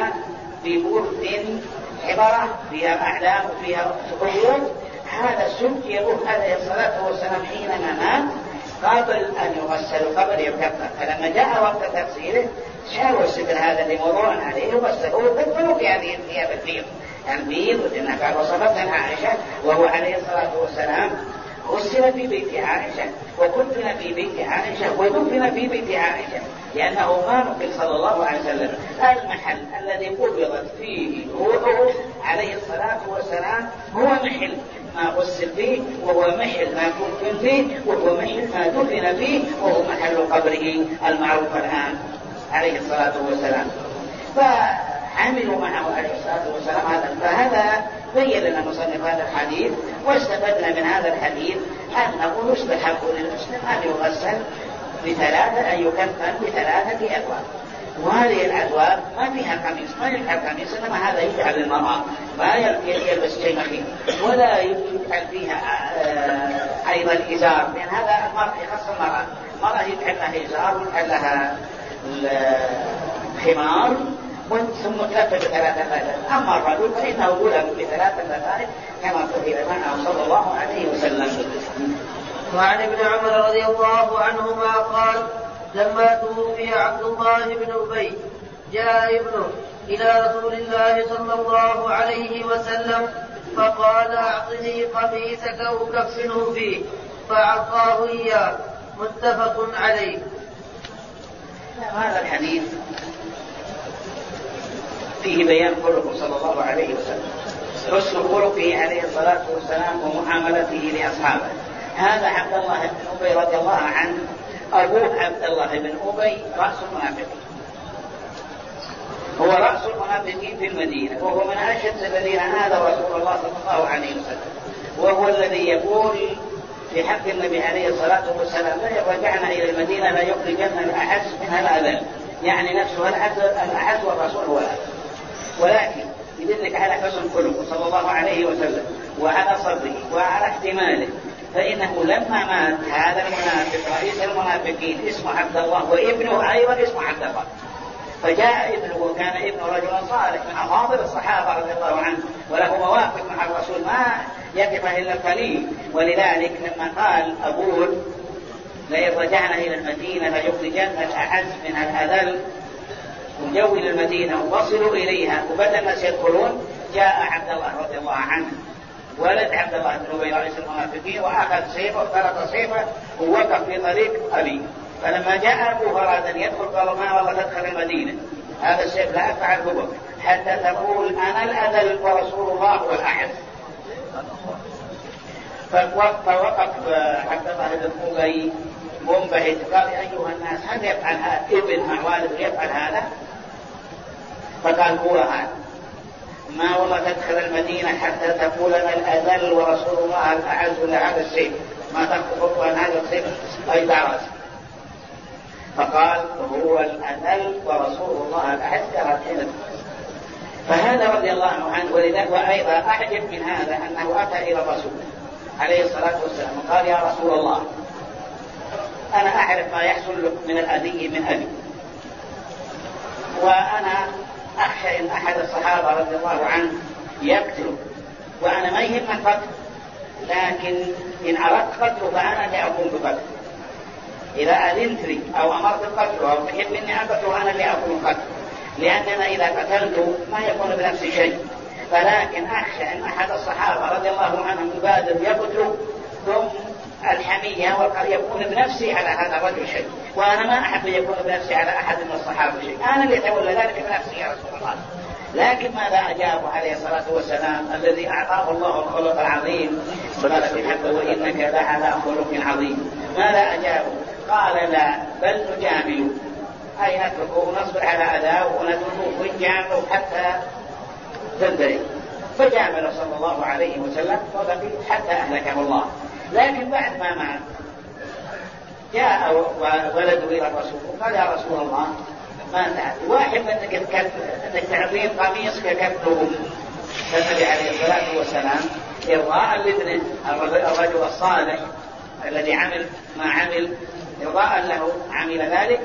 ببرد عبارة فيها أعلام وفيها قيود، هذا سجي عليه الصلاة والسلام حينما مات قبل أن يغسل قبل يكفن. فلما جاء وقت تغسيله شالوا الستر هذا اللي موضوع عليه وغسلوه وكفنوا في هذه الثياب البيض البيض لأنها وصفتها عائشة، وهو عليه الصلاة والسلام غسل في بيت عائشة وكفن في بيت عائشة ودفن في بيت عائشة، لأنه ما نقل صلى الله عليه وسلم المحل الذي قبضت فيه روحه عليه الصلاة والسلام هو محل ما غسل فيه، وهو محل ما كفن فيه، وهو محل ما دفن فيه، وهو محل قبره المعروف الآن عليه الصلاة والسلام. فعملوا معه عليه الصلاة والسلام هذا. فهذا بين لنا مصنف هذا الحديث، واستفدنا من هذا الحديث أنه يستحب للمسلم أن يغسل أن يكفن ب3 أثواب. وهذه الأثواب ما فيها قميص، ما يلبس قميص، إنما هذا يجعل للمرأة، ما يلبس شيء مخيف، ولا يجعل فيها أيضا إزار، لأن هذا المرأة يخص المرأة يجعل لها إزار ويجعل لها خمار ثم تلف ب3 لفائف. أما الرجل فإنه يلف ب3 لفائف كما فهم معه صلى الله عليه وسلم. وعن ابن عمر رضي الله عنهما قال: لما توفي عبد الله بن أبي جاء ابنه إلى رسول الله صلى الله عليه وسلم فقال: أعطني قميصك أكفنه فيه، فأعطاه إياه، متفق عليه. هذا الحديث فيه بيان خلقه صلى الله عليه وسلم، حسن خلقه عليه الصلاة والسلام ومعاملته لأصحابه. هذا عبد الله بن أبي رضي الله عنه، أبوه عبد الله بن أبي رأس المنافقين، هو رأس المنافقين في المدينة، وهو من أشد الذين آذوا رسول الله صلى الله عليه وسلم، وهو الذي يقول في حق النبي عليه الصلاة والسلام: لا رجعنا إلى المدينة لا يخرجن الأحد منها الأذل، يعني نفسه الأحد والرسول هو الأذل. ولكن يدلك على حسن خلقه صلى الله عليه وسلم وعلى صبره وعلى احتماله، فإنه لما مات هذا المنافق رئيس المنافقين اسمه عبد الله وابنه أيضا اسمه عبد الله، فجاء ابنه وكان ابن رجل صالح من أفاضل الصحابة رضي الله عنه، وله مواقف مع الرسول ما يقف إلا القليل. ولذلك لما قال أبوه: لئن رجعنا إلى المدينة ليخرجن الأعز من الأذل، وجو إلى المدينة ووصلوا إليها وبدل الناس يدخلون، جاء عبد الله رضي الله عنه ولد عبد الله بن أبي رئيس المنافقين، وأخذ سيفه واختلط سيفه ووقف في طريق أبي. فلما جاء أبوه أراد أن يدخل قال ما والله تدخل المدينة، هذا السيف لا أفعل به حتى تقول أنا الأذل ورسول الله هو الأحد. فوقف عبد الله بن أبي منبهت قال أيها الناس هل يفعل هذا ابن مع والده يفعل هذا؟ فقال هو هذا، ما والله تدخل المدينة حتى تقول أنا الأذل ورسول الله الأعز لهذا السيف، ما تخطط عن هذا السيف أي دارس. فقال هو الأذل ورسول الله الأعز كرهتنا. فهذا رضي الله عنه. وأيضا أعجب من هذا أنه أتى إلى الرسول عليه الصلاة والسلام وقال يا رسول الله أنا أعرف ما يحصل لك من الأذية من أبي، وأنا أخشى إن أحد الصحابة رضي الله عنه يقتله، وأنا ما يهم القتل، لكن إن أردت قتله فأنا اللي أقوم بقتله. إذا أذنت لي أو أمرت بقتله أو تحب مني أقتله أنا اللي أقوم بقتله، لأننا إذا قتلته ما يكون بنفسي شيء. فلكن أخشى أن أحد الصحابة رضي الله عنهم يبادر يقتله ثم الحمية وقد يكون بنفسي على هذا الرجل شيء، وأنا ما أحب أن يكون بنفسي على أحد من الصحابة شيء، أنا اللي أتولى ذلك بنفسي يا رسول الله. لكن ماذا أجابه عليه الصلاة والسلام الذي أعطاه الله الخلق العظيم؟ قال في حتى وإنك لعلى خلق عظيم. ماذا أجابه؟ قال لا بل نجامل، أي نتركه ونصبر على أذاه ونتركه ونجامله حتى تنتهي. فجامل صلى الله عليه وسلم وبقي حتى أهلكه الله. لكن بعد ما مات جاء ولده إلى الرسول قال يا رسول الله ما تعرف واحد أنك تعطيه قميص ككفته. فالنبي عليه الصلاة والسلام إرضاء لابنه الرجل الصالح الذي عمل ما عمل إرضاء له عمل ذلك،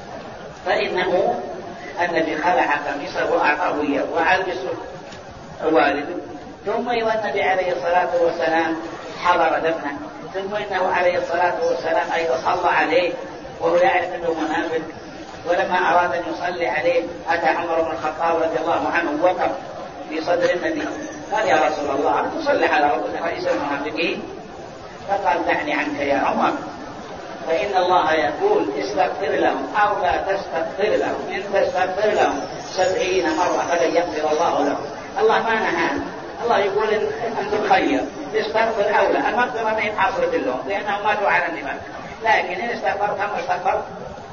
فإنه النبي خلع قميصه وأعطاه إياه وألبسه والده. ثم أيضا النبي عليه الصلاة والسلام حضر دفنه، ثم إنه عليه الصلاة والسلام أيضا صلى عليه وهو يعرف أنه منافق. ولما أراد أن يصلي عليه أتى عمر بن الخطاب رضي الله عنه وقف في صدر النبي قال يا رسول الله تصلي على رئيس المنافقين؟ فقال دعني عنك يا عمر، فإن الله يقول استغفر لهم أو لا تستغفر لهم، إن تستغفر لهم 70 مرة فلن يغفر الله لهم. الله ما نهانا، الله يقول أن تخير استغفر أولى. المغفرة ما ينحصرت لهم لأنهم ماتوا على النفاق، لكن إن استغفرت هم استغفرت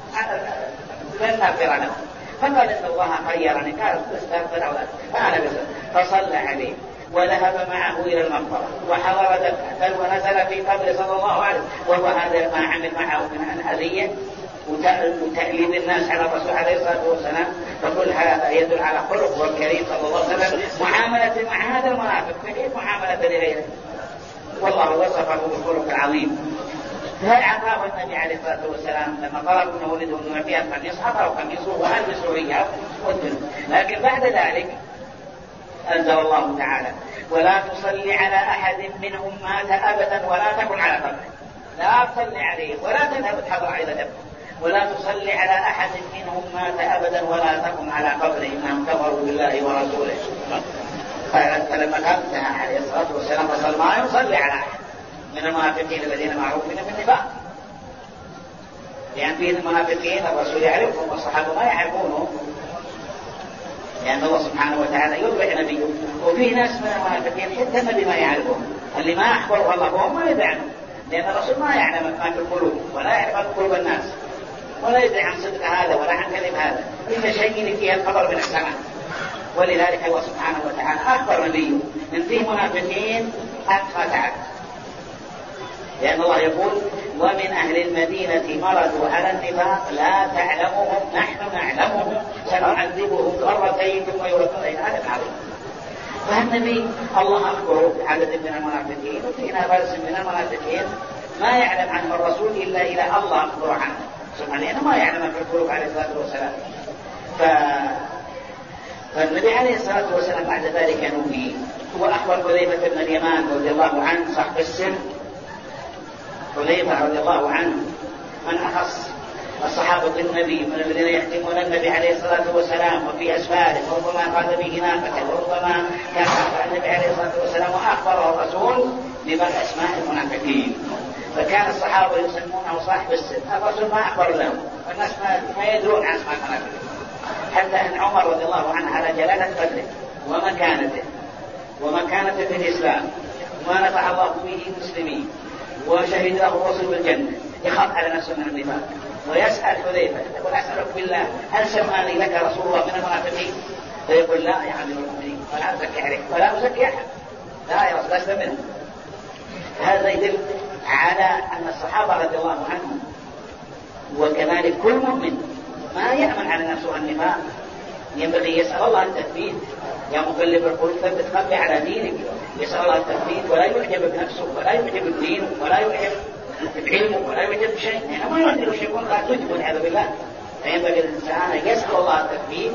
لن نغفر لهم. فقال إن الله خيرني قال استغفر أولى فأنا فصلى عليه وذهب معه إلى المقبرة وحضر دفنه ونزل في قبر صلى الله عليه وسلم. وهو هذا ما عمل معه من أذية وتأليم الناس على الرسول عليه الصلاة والسلام. فكل هذا يدل على خلق والكريم صلى الله عليه وسلم معاملة مع هذا المنافق فكيف معاملة لغيره؟ والله وصفه بالخلق العظيم. فأعطاه النبي عليه الصلاة والسلام لما طلب منه ولده أن يعطيه القميص أعطاه قميصه وألبسه إياه والدنيا. لكن بعد ذلك أنزل الله تعالى ولا تصلي على أحد منهم مات أبدا ولا تكن على قبره. لا تصلي عليه ولا تذهب تحضر إلى دفنه، ولا تصلي على أحد منهم مات أبدا ولا تكن على قبره إنهم كفروا بالله ورسوله. فلما كان عليه الصلاة والسلام فصل ما يصلي على أحد من المنافقين الذين معروفين بالنفاق، لأن فيه المنافقين الرسول يعرفهم والصحابة ما يعرفونه، لأن الله سبحانه وتعالى يربع نبيه. وفيه ناس من المنافقين حتى النبي ما يعرفهم، اللي ما أخبره الله هم ما يدعنه، لأن الرسول ما يعلم ما في القلوب ولا يعرف قلوب الناس ولا يدري عن صدق هذا ولا عن كلمة هذا إلا شيء فيه الخبر من السماء. ولذلك الله سبحانه وتعالى أخبر نبيه من فيه منافقين أكثر تعالى، لأن الله يقول ومن أهل المدينة مرضوا على النفاق لا تعلمهم نحن نعلمهم سنعذبهم مرتين ثم يردون إلى عذاب عظيم. فالنبي الله أخبره بعدد من المنافقين، وفينا فرس من المنافقين ما يعلم عنه الرسول إلا الله أخبره عنه سبحانه، لأنه ما يعلم في القلوب عليه الصلاة والسلام. فالنبي عليه الصلاة والسلام بعد ذلك نبي وأخبر حذيفة بن اليمان رضي الله عنه صاحب السر. حذيفة رضي الله عنه من أخص الصحابة النبي من الذين يحتمون النبي عليه الصلاة والسلام وفي أسفاره، وربما قال به ناقته، وربما كان النبي عليه الصلاة والسلام وأخبره الرسول بأسماء المنافقين. فكان الصحابة يسمونه صاحب السر، الرسول ما أخبر لهم، والناس ما يدرون عن اسماء المنافقين، حتى أن عمر رضي الله عنه على جلالة قدره ومكانته في الإسلام وما نفع الله به المسلمين وشهد له الرسول بالجنة يخاف على نفسه من النفاق، ويسأل حذيفة يقول أسألك بالله هل سماني لك رسول الله من المنافقين؟ فيقول لا يا عبد المؤمنين ولا أزكي عليك ولا أزكي أحد، لا يا رسول الله منهم. هذا يدل على أن الصحابة رضي الله عنهم وكذلك كل مؤمن ما يأمن على نفسه النفاق، ينبغي يسأل الله التثبيت، يا مقلب القلوب ثبت قلبي على دينك، يسأل الله التثبيت ولا يعجب بنفسه ولا يعجب بدينه ولا يعجب بعلمه ولا يعجب بشيء، يعني ما يعجب شيء لا تجب والعياذ بالله. فينبغي الإنسان يسأل الله التثبيت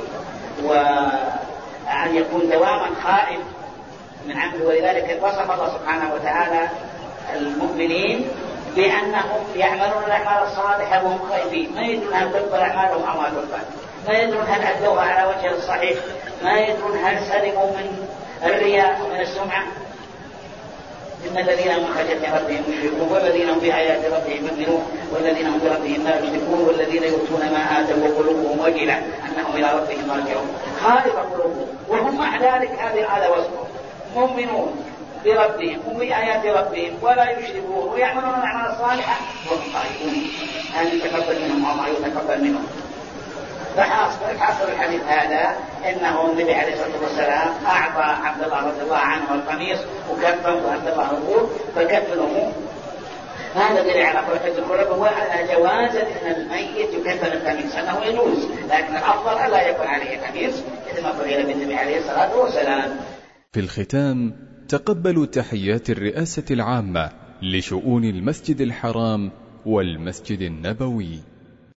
وأن يكون دواما خائف من عمله. ولذلك وصف الله سبحانه وتعالى المؤمنين بأنهم يعملون الأعمال الصالحة وهم خائفين، ما يدرون هل تقبل أعمالهم أو ما تقبل، ما يدرون هل أدوها على وجه الصحيح، ما يدرون هل سلموا من الرياء ومن السمعة. إن الذين هم خشية ربهم مشركون والذين هم بآيات ربهم يؤمنون والذين هم بربهم لا يشركون والذين يؤتون ما آتوا وقلوبهم وجلة أنهم إلى ربهم راجعون. خالق قلوبهم وهم مع ذلك هذا وصفهم مؤمنون بربهم وبآيات ربهم ولا يشركون ويعملون الأعمال الصالحة وهم خائفون أن يتقبل منهم وما يتقبل منهم. فحاصل الحديث هذا انه النبي عليه الصلاه والسلام اعطى عبد الله رضي الله عنه القميص وكفنه عبد الله الروح فكفنه. هذا دليل على خلقة القلوب وعلى جواز ان الميت يكفن القميص، انه يجوز، لكن الافضل الا يكون عليه قميص مثل ما قيل بالنبي عليه الصلاه والسلام. في الختام تقبلوا تحيات الرئاسة العامة لشؤون المسجد الحرام والمسجد النبوي.